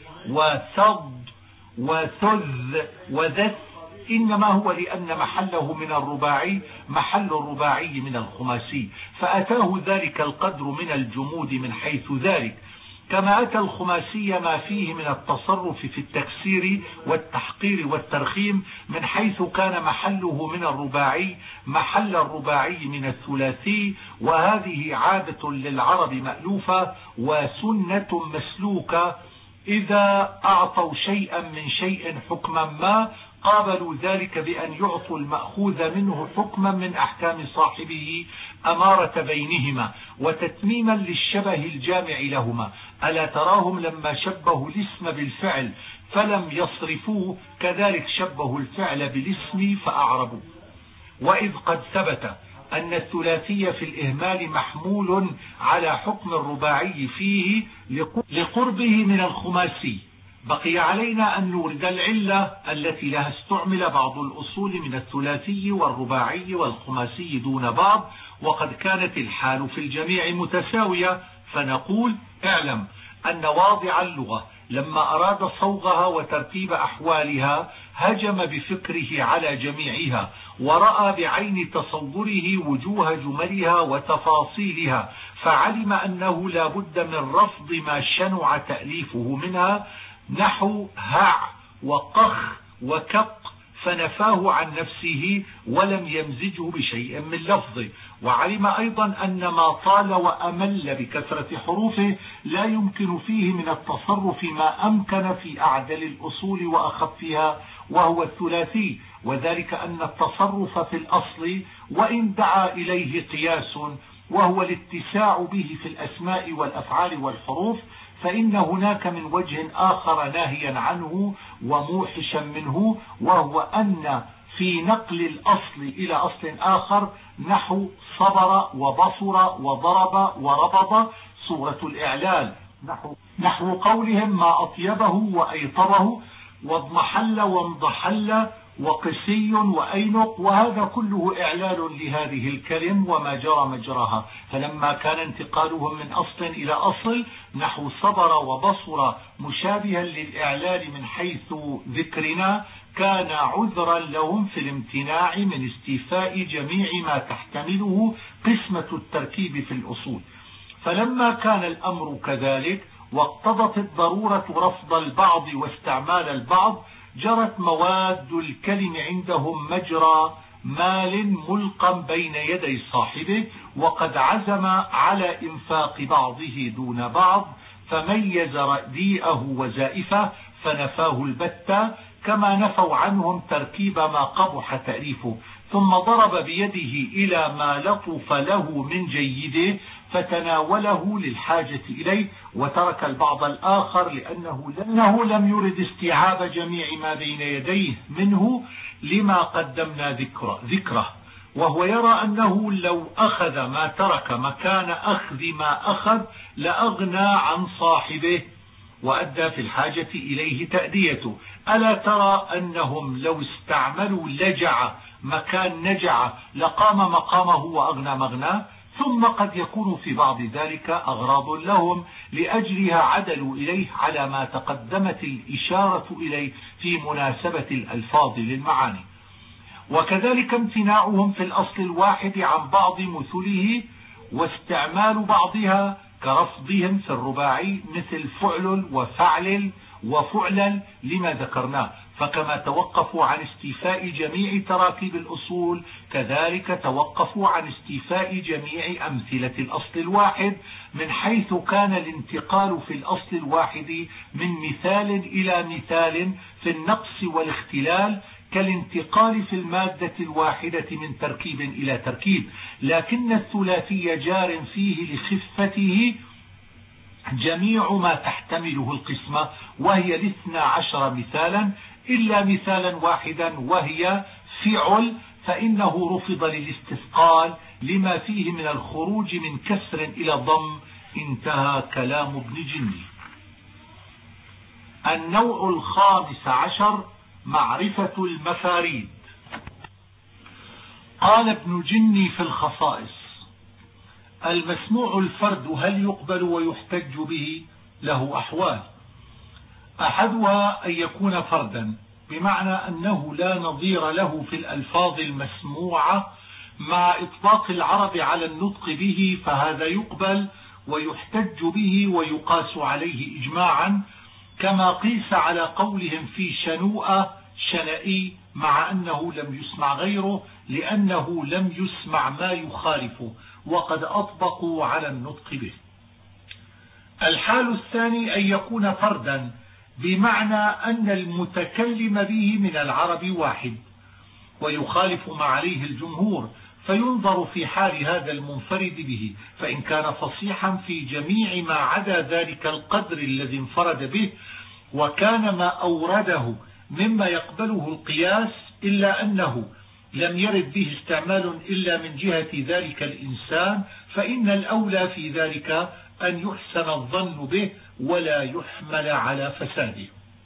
وثض وثذ وذث إنما هو لأن محله من الرباعي محل الرباعي من الخماسي، فأتاه ذلك القدر من الجمود من حيث ذلك، كما أتى الخماسي ما فيه من التصرف في التكسير والتحقير والترخيم من حيث كان محله من الرباعي محل الرباعي من الثلاثي. وهذه عادة للعرب مألوفة وسنة مسلوكة، إذا أعطوا شيئا من شيء حكما ما قابلوا ذلك بأن يعطوا المأخوذ منه حكما من أحكام صاحبه أمارة بينهما وتتميما للشبه الجامع لهما. ألا تراهم لما شبهوا الاسم بالفعل فلم يصرفوه، كذلك شبهوا الفعل بالاسم فأعربوا. وإذ قد ثبت أن الثلاثي في الإهمال محمول على حكم الرباعي فيه لقربه من الخماسي، بقي علينا أن نورد العلة التي لها استعمل بعض الأصول من الثلاثي والرباعي والخماسي دون بعض، وقد كانت الحال في الجميع متساوية. فنقول اعلم أن واضع اللغة لما أراد صوغها وترتيب أحوالها هجم بفكره على جميعها، ورأى بعين تصوره وجوه جملها وتفاصيلها، فعلم أنه لا بد من رفض ما شنع تأليفه منها نحو هع وقخ وكق، فنفاه عن نفسه ولم يمزجه بشيء من لفظه. وعلم أيضا أن ما طال وأمل بكثرة حروفه لا يمكن فيه من التصرف ما أمكن في أعدل الأصول وأخفها وهو الثلاثي، وذلك أن التصرف في الأصل وإن دعا إليه قياس وهو الاتساع به في الأسماء والأفعال والحروف، فإن هناك من وجه آخر ناهيا عنه وموحشا منه، وهو أن في نقل الأصل إلى أصل آخر نحو صبر وبصر وضرب وربض صورة الإعلال، نحو, نحو قولهم ما أطيبه وأيطره واضمحل وامضحل وقسي وأينق، وهذا كله إعلال لهذه الكلم وما جرى مجراها. فلما كان انتقالهم من أصل إلى أصل نحو صبر وبصر مشابها للإعلال من حيث ذكرنا، كان عذرا لهم في الامتناع من استيفاء جميع ما تحتمله قسمة التركيب في الأصول. فلما كان الأمر كذلك واقتضت الضرورة رفض البعض واستعمال البعض، جرت مواد الكلم عندهم مجرى مال ملقا بين يدي صاحبه، وقد عزم على إنفاق بعضه دون بعض، فميز رديئه وزائفه فنفاه البتة، كما نفوا عنهم تركيب ما قبح تأليفه، ثم ضرب بيده إلى ما لطف له من جيده فتناوله للحاجة إليه، وترك البعض الآخر لأنه لأنه لم يرد استيعاب جميع ما بين يديه منه لما قدمنا ذكره, ذكره وهو يرى أنه لو أخذ ما ترك مكان أخذ ما أخذ لأغنى عن صاحبه وأدى في الحاجة إليه تأديته. ألا ترى أنهم لو استعملوا لجع مكان نجع لقام مقامه وأغنى مغناه؟ ثم قد يكون في بعض ذلك أغراض لهم لأجلها عدلوا إليه على ما تقدمت الإشارة إليه في مناسبة الألفاظ للمعاني. وكذلك امتناعهم في الأصل الواحد عن بعض مثله واستعمال بعضها كرفضهم في الرباعي مثل فعل وفعل وفعلا لما ذكرناه. فكما توقفوا عن استيفاء جميع تراكيب الأصول، كذلك توقفوا عن استيفاء جميع أمثلة الأصل الواحد، من حيث كان الانتقال في الأصل الواحد من مثال إلى مثال في النقص والاختلال كالانتقال في المادة الواحدة من تركيب إلى تركيب، لكن الثلاثي جار فيه لخفته جميع ما تحتمله القسمة، وهي الاثنى عشر مثالا إلا مثالا واحدا وهي فعل، فإنه رفض للاستثقال لما فيه من الخروج من كسر إلى ضم. انتهى كلام ابن جني. النوع الخامس عشر معرفة المفاريد. قال ابن جني في الخصائص: المسموع الفرد هل يقبل ويحتج به؟ له أحوال. أحدها أن يكون فردا، بمعنى أنه لا نظير له في الألفاظ المسموعة مع إطلاق العرب على النطق به، فهذا يقبل ويحتج به ويقاس عليه إجماعا، كما قيس على قولهم في شنوءة شنئي مع أنه لم يسمع غيره لأنه لم يسمع ما يخالفه، وقد أطبقوا على النطق به. الحال الثاني أن يكون فردا، بمعنى أن المتكلم به من العرب واحد ويخالف ما عليه الجمهور، فينظر في حال هذا المنفرد به، فإن كان فصيحا في جميع ما عدا ذلك القدر الذي انفرد به، وكان ما أورده مما يقبله القياس إلا أنه لم يرد به استعمال إلا من جهة ذلك الإنسان، فإن الأولى في ذلك أن يحسن الظن به ولا يحمل على فساده.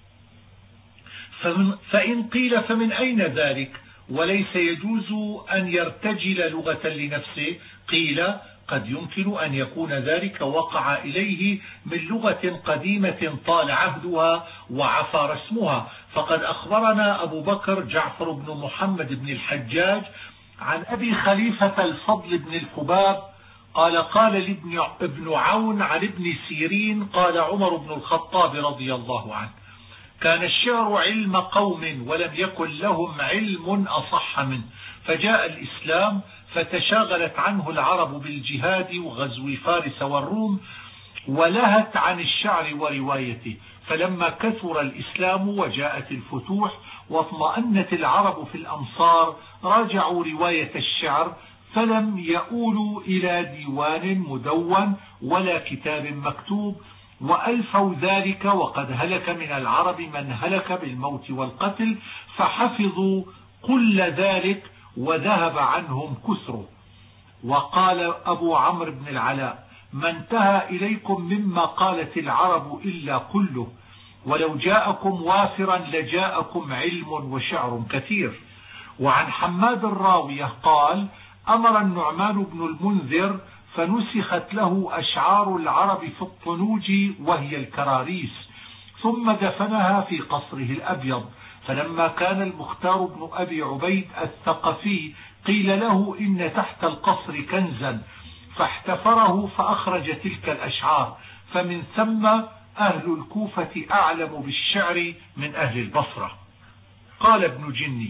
فإن قيل فمن أين ذلك وليس يجوز أن يرتجل لغة لنفسه؟ قيل قد يمكن أن يكون ذلك وقع إليه من لغة قديمة طال عهدها وعفى رسمها، فقد أخبرنا أبو بكر جعفر بن محمد بن الحجاج عن أبي خليفة الفضل بن الحباب قال قال لابن ابن عون عن ابن سيرين قال عمر بن الخطاب رضي الله عنه: كان الشعر علم قوم ولم يكن لهم علم أصح منه، فجاء الإسلام فتشاغلت عنه العرب بالجهاد وغزو فارس والروم ولهت عن الشعر وروايته، فلما كثر الإسلام وجاءت الفتوح واطمأنت العرب في الأمصار راجعوا رواية الشعر فلم يؤولوا إلى ديوان مدون ولا كتاب مكتوب، وألفوا ذلك وقد هلك من العرب من هلك بالموت والقتل، فحفظوا كل ذلك وذهب عنهم كثره. وقال أبو عمرو بن العلاء: ما انتهى إليكم مما قالت العرب إلا كله، ولو جاءكم وافرا لجاءكم علم وشعر كثير. وعن حماد الراوية قال: أمر النعمان بن المنذر فنسخت له أشعار العرب في الطنوج وهي الكراريس، ثم دفنها في قصره الأبيض. فلما كان المختار بن أبي عبيد الثقفي قيل له إن تحت القصر كنزا، فاحتفره فأخرج تلك الأشعار، فمن ثم أهل الكوفة أعلم بالشعر من أهل البصرة. قال ابن جني: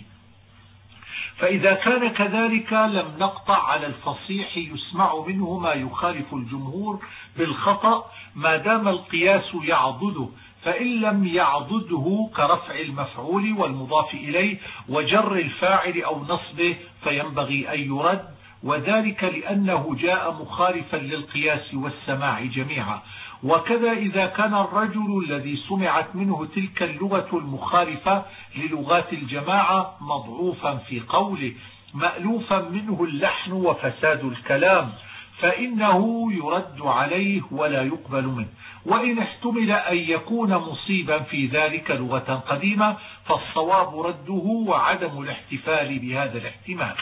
فإذا كان كذلك لم نقطع على الفصيح يسمع منه ما يخالف الجمهور بالخطأ ما دام القياس يعضده، فإن لم يعضده كرفع المفعول والمضاف إليه وجر الفاعل أو نصبه فينبغي أن يرد، وذلك لأنه جاء مخالفا للقياس والسماع جميعا. وكذا إذا كان الرجل الذي سمعت منه تلك اللغة المخالفة للغات الجماعة مضعوفا في قوله مألوفا منه اللحن وفساد الكلام، فإنه يرد عليه ولا يقبل منه. وإن احتمل أن يكون مصيبا في ذلك لغة قديمة فالصواب رده وعدم الاحتفال بهذا الاحتمال.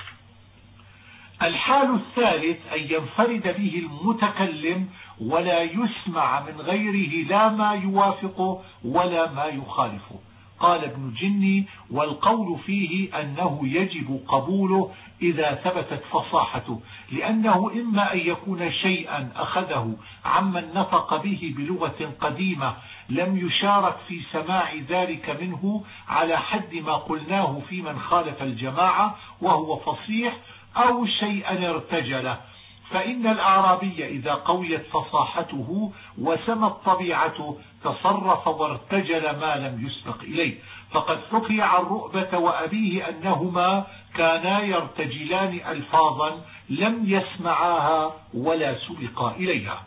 الحال الثالث أن ينفرد به المتكلم ولا يسمع من غيره لا ما يوافقه ولا ما يخالفه. قال ابن جني: والقول فيه أنه يجب قبوله إذا ثبتت فصاحته، لأنه إما أن يكون شيئا أخذه عمن نطق به بلغة قديمة لم يشارك في سماع ذلك منه على حد ما قلناه في من خالف الجماعة وهو فصيح، أو شيئا ارتجله، فإن الأعرابي إذا قويت فصاحته وسمت طبيعته تصرف وارتجل ما لم يسبق إليه. فقد حكي عن رؤبة وأبيه أنهما كانا يرتجلان ألفاظا لم يسمعاها ولا سبق إليها.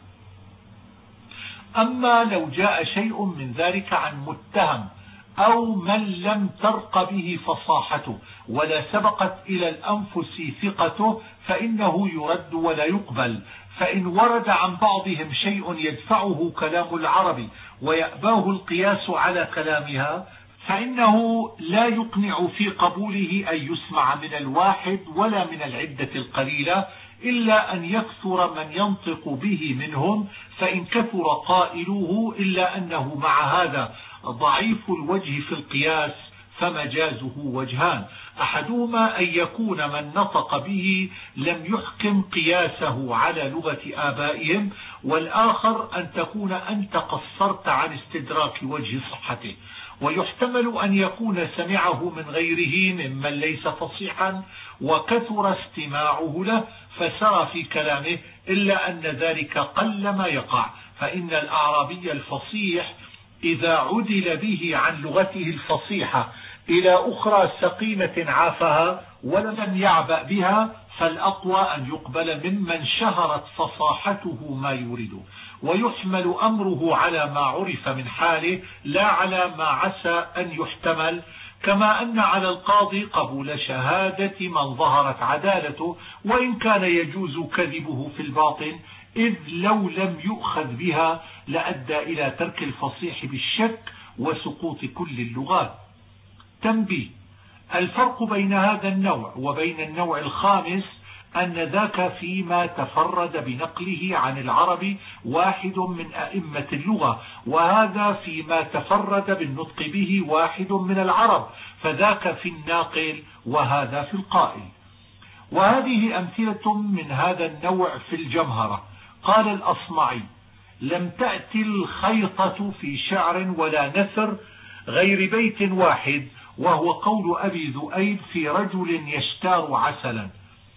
أما لو جاء شيء من ذلك عن متهم أو من لم ترق به فصاحته ولا سبقت إلى الأنفس ثقته فإنه يرد ولا يقبل. فإن ورد عن بعضهم شيء يدفعه كلام العرب ويأباه القياس على كلامها فإنه لا يقنع في قبوله أن يسمع من الواحد ولا من العدة القليلة، إلا أن يكثر من ينطق به منهم، فإن كثر قائلوه إلا أنه مع هذا ضعيف الوجه في القياس فمجازه وجهان: أحدهما أن يكون من نطق به لم يحكم قياسه على لغة آبائهم، والآخر أن تكون أنت قصرت عن استدراك وجه صحته. ويحتمل أن يكون سمعه من غيره ممن ليس فصيحا وكثر استماعه له فسرى في كلامه، إلا أن ذلك قل ما يقع، فإن الأعرابي الفصيح إذا عدل به عن لغته الفصيحة إلى أخرى سقيمة عافها ولم يعبأ بها فالأقوى أن يقبل ممن شهرت فصاحته ما يريد، ويحمل أمره على ما عرف من حاله لا على ما عسى أن يحتمل. كما أن على القاضي قبول شهادة من ظهرت عدالته وإن كان يجوز كذبه في الباطن، إذ لو لم يؤخذ بها لأدى إلى ترك الفصيح بالشك وسقوط كل اللغات. تنبيه: الفرق بين هذا النوع وبين النوع الخامس أن ذاك فيما تفرد بنقله عن العرب واحد من أئمة اللغة، وهذا فيما تفرد بالنطق به واحد من العرب، فذاك في الناقل وهذا في القائل. وهذه أمثلة من هذا النوع في الجمهرة. قال الأصمعي: لم تأتي الخيطة في شعر ولا نثر غير بيت واحد، وهو قول أبي ذؤيب في رجل يشتار عسلا: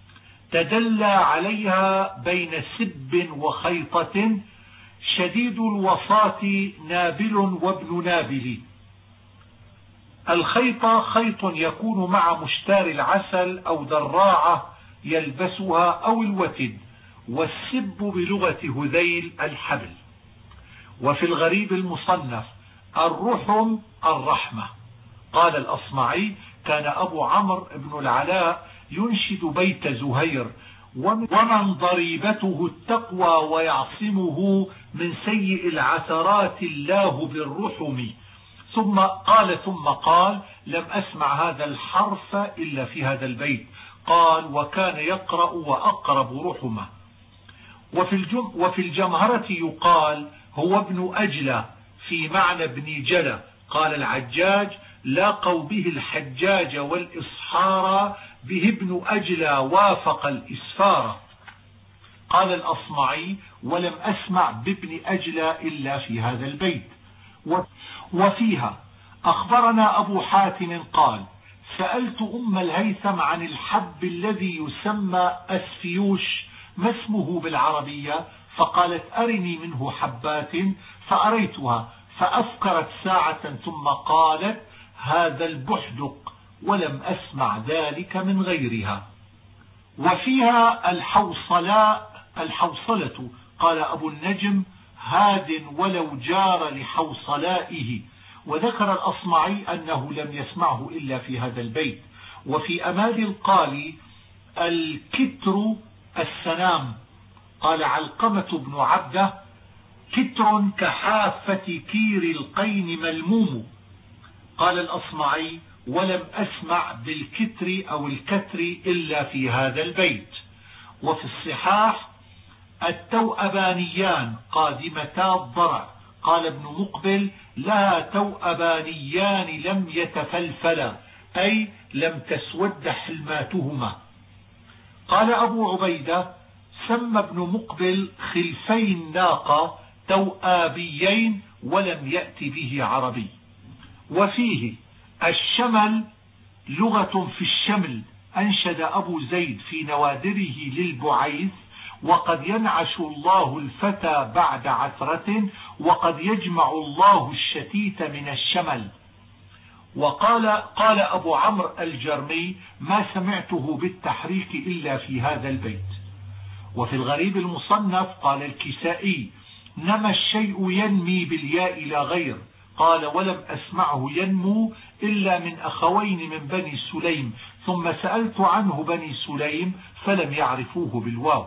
تدلى عليها بين سب وخيطة، شديد الوصاة نابل وابن نابل. الخيط خيط يكون مع مشتار العسل أو دراعة يلبسها أو الوتد، والسب بلغة هذيل الحبل. وفي الغريب المصنف الرحم الرحمة. قال الأصمعي: كان أبو عمرو بن العلاء ينشد بيت زهير: ومن ضريبته التقوى ويعصمه من سيء العثرات الله بالرحم. ثم قال ثم قال لم أسمع هذا الحرف إلا في هذا البيت. قال: وكان يقرأ وأقرب رحمه. وفي, الجم وفي الجمهرة يقال: هو ابن أجلى في معنى ابن جلى. قال العجاج: لاقوا به الحجاج والإصحار، به ابن أجلى وافق الإسفار. قال الأصمعي: ولم أسمع بابن أجلى إلا في هذا البيت. وفيها أخبرنا أبو حاتم قال: سألت أم الهيثم عن الحب الذي يسمى أسفيوش، ما اسمه بالعربية؟ فقالت: أرني منه حبات، فأريتها فأفكرت ساعة ثم قالت: هذا البحدق، ولم أسمع ذلك من غيرها. وفيها الحوصلاء الحوصلة. قال أبو النجم: هاد ولو جار لحوصلائه. وذكر الأصمعي أنه لم يسمعه إلا في هذا البيت. وفي أماد القالي: الكتر السنام. قال علقمة بن عبده: كتر كحافة كير القين ملموم. قال الأصمعي: ولم أسمع بالكتر أو الكتر إلا في هذا البيت. وفي الصحاح: التوأبانيان قادمتا الضرع. قال ابن مقبل: لها توأبانيان لم يتفلفلا، أي لم تسود حلماتهما. قال أبو عبيدة: سمى ابن مقبل خلفي الناقة توآبيين ولم يأتي به عربي. وفيه الشمل لغة في الشمل. أنشد أبو زيد في نوادره للبعيث: وقد ينعش الله الفتى بعد عثرة، وقد يجمع الله الشتيت من الشمل. وقال قال أبو عمرو الجرمي: ما سمعته بالتحريك إلا في هذا البيت. وفي الغريب المصنف قال الكسائي: نما الشيء ينمي بالياء لا غير. قال: ولم أسمعه ينمو إلا من أخوين من بني سليم، ثم سألت عنه بني سليم فلم يعرفوه بالواو.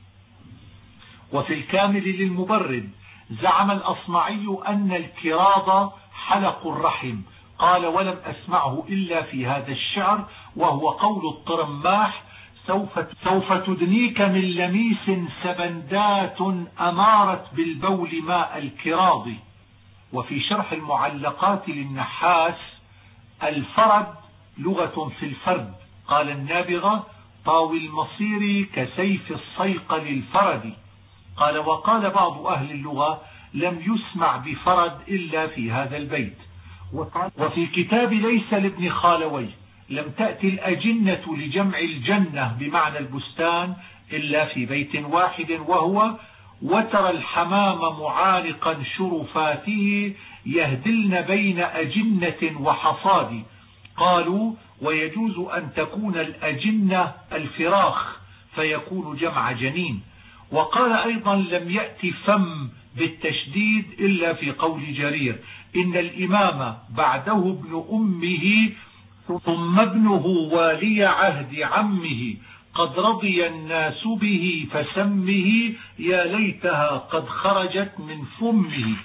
وفي الكامل للمبرد: زعم الأصمعي أن الكراض حلق الرحم. قال: ولم أسمعه إلا في هذا الشعر، وهو قول الطرماح: سوف, سوف تدنيك من لميس سبندات أمارت بالبول ماء الكراض. وفي شرح المعلقات للنحاس: الفرد لغة في الفرد. قال النابغة: طاوي المصير كسيف الصيق للفرد. قال: وقال بعض أهل اللغة: لم يسمع بفرد إلا في هذا البيت. وفي كتاب ليس لابن خالوي: لم تأتي الأجنة لجمع الجنة بمعنى البستان إلا في بيت واحد، وهو: وترى الحمام معانقا شرفاته يهدلن بين أجنة وحصاد. قالوا: ويجوز أن تكون الأجنة الفراخ فيكون جمع جنين. وقال أيضا: لم يأتي فم بالتشديد إلا في قول جرير: إن الإمام بعده ابن أمه ثم ابنه والي عهد عمه، قد رضي الناس به فسمه، يا ليتها قد خرجت من فمه.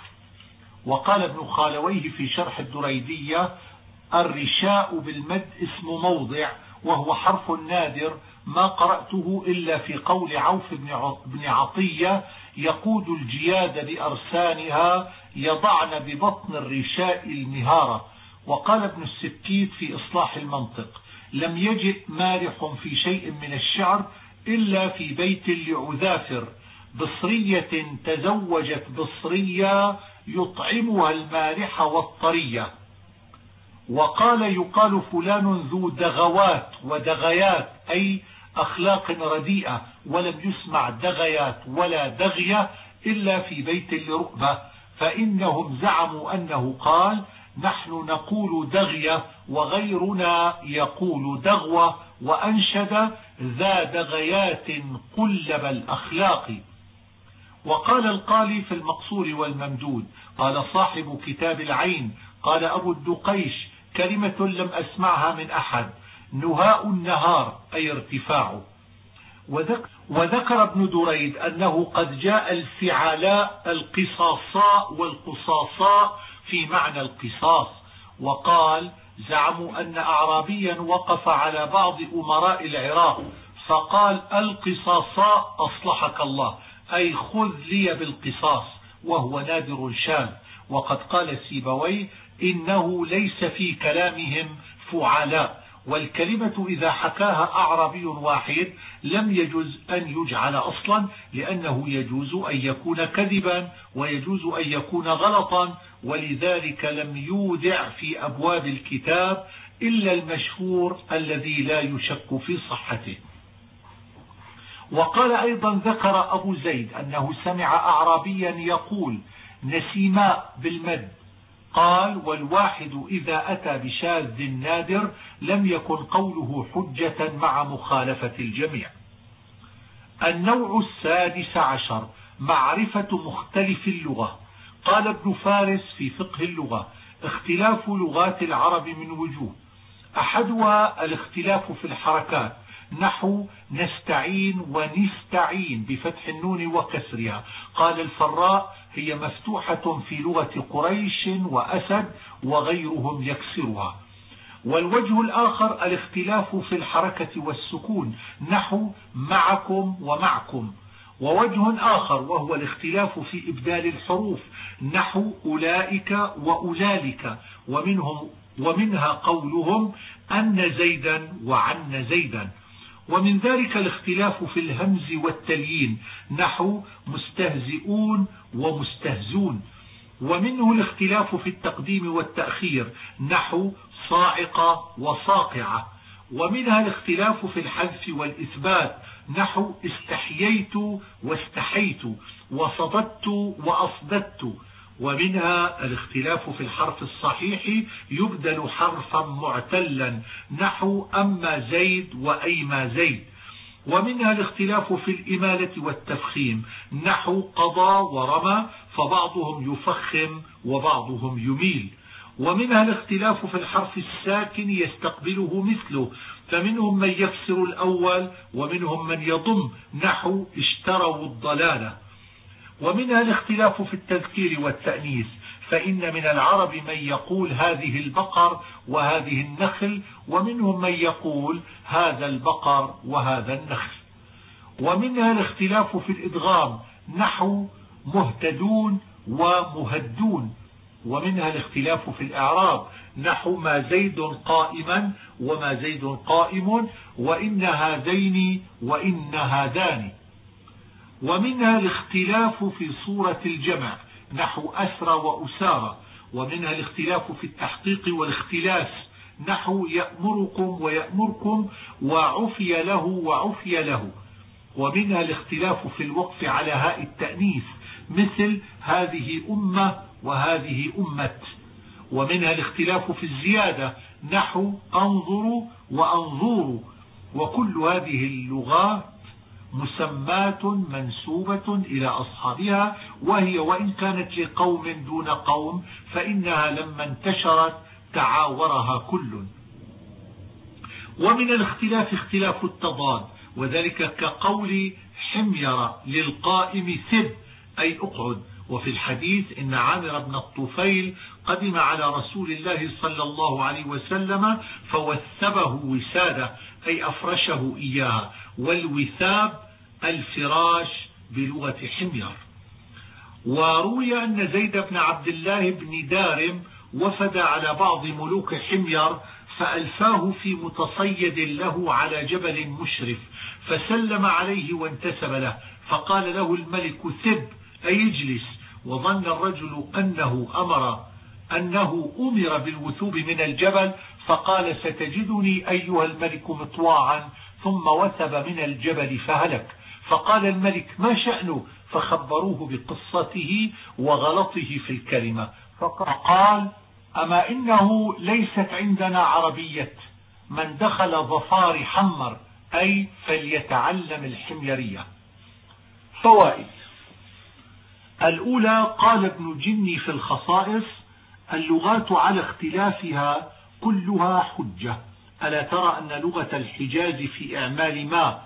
وقال ابن خالويه في شرح الدريدية: الرشاء بالمد اسم موضع، وهو حرف نادر، ما قرأته إلا في قول عوف بن عطية: يقود الجياد بأرسانها يضعن ببطن الرشاء المهارة. وقال ابن السكيت في إصلاح المنطق: لم يجئ مارح في شيء من الشعر إلا في بيت لعذافر: بصرية تزوجت بصرية يطعمها المارح والطرية. وقال: يقال فلان ذو دغوات ودغيات، أي أخلاق رديئة، ولم يسمع دغيات ولا دغية إلا في بيت لرؤبة، فإنهم زعموا أنه قال: نحن نقول دغية وغيرنا يقول دغوة. وأنشد: ذا دغيات قلب الأخلاق. وقال القالي في المقصور والممدود، قال صاحب كتاب العين، قال أبو الدقيش: كلمة لم أسمعها من أحد، نهاء النهار أي ارتفاعه. وذكر ابن دريد أنه قد جاء الفعلاء القصاصاء والقصاصاء في معنى القصاص. وقال: زعموا أن أعرابيا وقف على بعض أمراء العراق فقال: القصاصاء أصلحك الله، أي خذ لي بالقصاص، وهو نادر شاذ. وقد قال سيبويه: إنه ليس في كلامهم فعلاء، والكلمة إذا حكاها أعرابي واحد لم يجوز أن يجعل أصلا، لأنه يجوز أن يكون كذبا ويجوز أن يكون غلطا، ولذلك لم يودع في أبواب الكتاب إلا المشهور الذي لا يشك في صحته. وقال أيضا: ذكر أبو زيد أنه سمع أعرابيا يقول: نسيماء بالمد. قال: والواحد إذا أتى بشاذ نادر لم يكن قوله حجة مع مخالفة الجميع. النوع السادس عشر: معرفة مختلف اللغة. قال ابن فارس في فقه اللغة: اختلاف لغات العرب من وجوه، أحدها الاختلاف في الحركات، نحو نستعين ونستعين بفتح النون وكسرها. قال الفراء: هي مفتوحة في لغة قريش وأسد وغيرهم يكسرها. والوجه الآخر الاختلاف في الحركة والسكون، نحو معكم ومعكم. ووجه آخر وهو الاختلاف في إبدال الحروف، نحو أولئك وأولالك. ومنهم ومنها قولهم أن زيدا وعن زيدا. ومن ذلك الاختلاف في الهمز والتليين، نحو مستهزئون ومستهزون. ومنه الاختلاف في التقديم والتأخير، نحو صاعقة وصاقعة. ومنها الاختلاف في الحذف والإثبات، نحو استحييت واستحيت وصددت وأصددت. ومنها الاختلاف في الحرف الصحيح يبدل حرفا معتلا، نحو أما زيد وأيما زيد. ومنها الاختلاف في الإمالة والتفخيم، نحو قضى ورمى، فبعضهم يفخم وبعضهم يميل. ومنها الاختلاف في الحرف الساكن يستقبله مثله، فمنهم من يكسر الأول ومنهم من يضم، نحو اشتروا الضلالة. ومنها الاختلاف في التذكير والتأنيث، فإن من العرب من يقول هذه البقر وهذه النخل، ومنهم من يقول هذا البقر وهذا النخل. ومنها الاختلاف في الإدغام، نحو مهتدون ومهدون. ومنها الاختلاف في الإعراب، نحو ما زيد قائما وما زيد قائم، وإن هذين وإن هذان. ومنها الاختلاف في صورة الجمع، نحو أسرى وأسارى. ومنها الاختلاف في التحقيق والاختلاس، نحو يأمركم ويأمركم وعفي له وعفي له. ومنها الاختلاف في الوقف على هاء التأنيث، مثل هذه أمة وهذه أمة. ومنها الاختلاف في الزيادة، نحو أنظروا وأنظوروا. وكل هذه اللغات مسمات منسوبة إلى أصحابها، وهي وإن كانت لقوم دون قوم فإنها لما انتشرت تعاورها كل. ومن الاختلاف اختلاف التضاد، وذلك كقول حمير للقائم ثب أي أقعد. وفي الحديث إن عامر بن الطفيل قدم على رسول الله صلى الله عليه وسلم فوثبه وسادة أي أفرشه إياها، والوثاب الفراش بلغة حمير. وروي أن زيد بن عبد الله بن دارم وفد على بعض ملوك حمير فألفاه في متصيد له على جبل مشرف، فسلم عليه وانتسب له، فقال له الملك ثب أي اجلس، وظن الرجل أنه أمر أنه أمر بالوثوب من الجبل، فقال ستجدني أيها الملك مطواعا، ثم وثب من الجبل فهلك. فقال الملك ما شأنه؟ فخبروه بقصته وغلطه في الكلمة، فقال أما إنه ليست عندنا عربية، من دخل ظفار حمر أي فليتعلم الحميرية. فوائد: الأولى، قال ابن جني في الخصائص: اللغات على اختلافها كلها حجة. ألا ترى أن لغة الحجاز في إعمال ما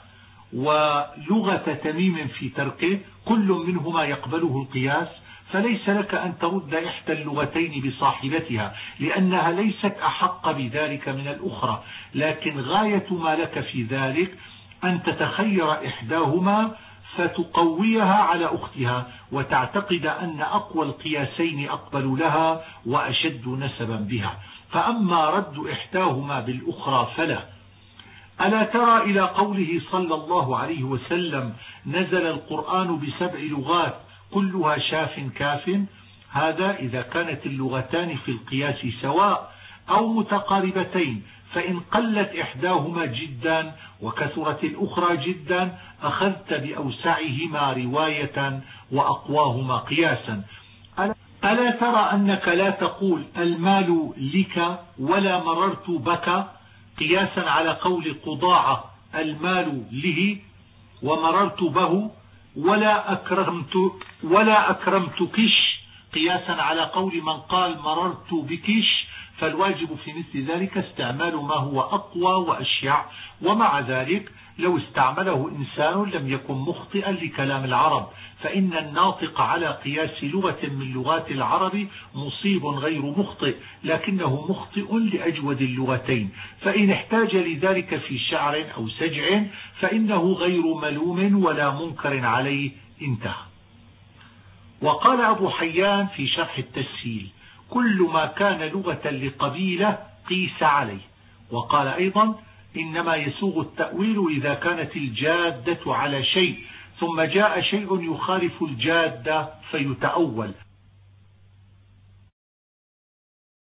ولغة تميم في تركه كل منهما يقبله القياس، فليس لك أن ترد إحدى اللغتين بصاحبتها لأنها ليست أحق بذلك من الأخرى، لكن غاية ما لك في ذلك أن تتخير إحداهما فتقويها على أختها وتعتقد أن أقوى القياسين أقبل لها وأشد نسبا بها، فأما رد إحداهما بالأخرى فلا. ألا ترى إلى قوله صلى الله عليه وسلم: نزل القرآن بسبع لغات كلها شاف كاف. هذا إذا كانت اللغتان في القياس سواء أو متقاربتين، فإن قلت إحداهما جدا وكثرت الأخرى جدا أخذت بأوسعهما رواية وأقواهما قياسا. ألا ترى أنك لا تقول المال لك ولا مررت بك قياسا على قول قضاعة المال له ومررت به، ولا أكرمت ولا أكرمتكش قياسا على قول من قال مررت بكش، فالواجب في مثل ذلك استعمال ما هو أقوى وأشيع. ومع ذلك لو استعمله إنسان لم يكن مخطئا لكلام العرب، فإن الناطق على قياس لغة من لغات العرب مصيب غير مخطئ، لكنه مخطئ لأجود اللغتين، فإن احتاج لذلك في شعر أو سجع فإنه غير ملوم ولا منكر عليه. انتهى. وقال أبو حيان في شرح التسهيل: كل ما كان لغة لقبيلة قيس عليه. وقال أيضا: إنما يسوغ التأويل إذا كانت الجادة على شيء ثم جاء شيء يخالف الجادة فيتأول.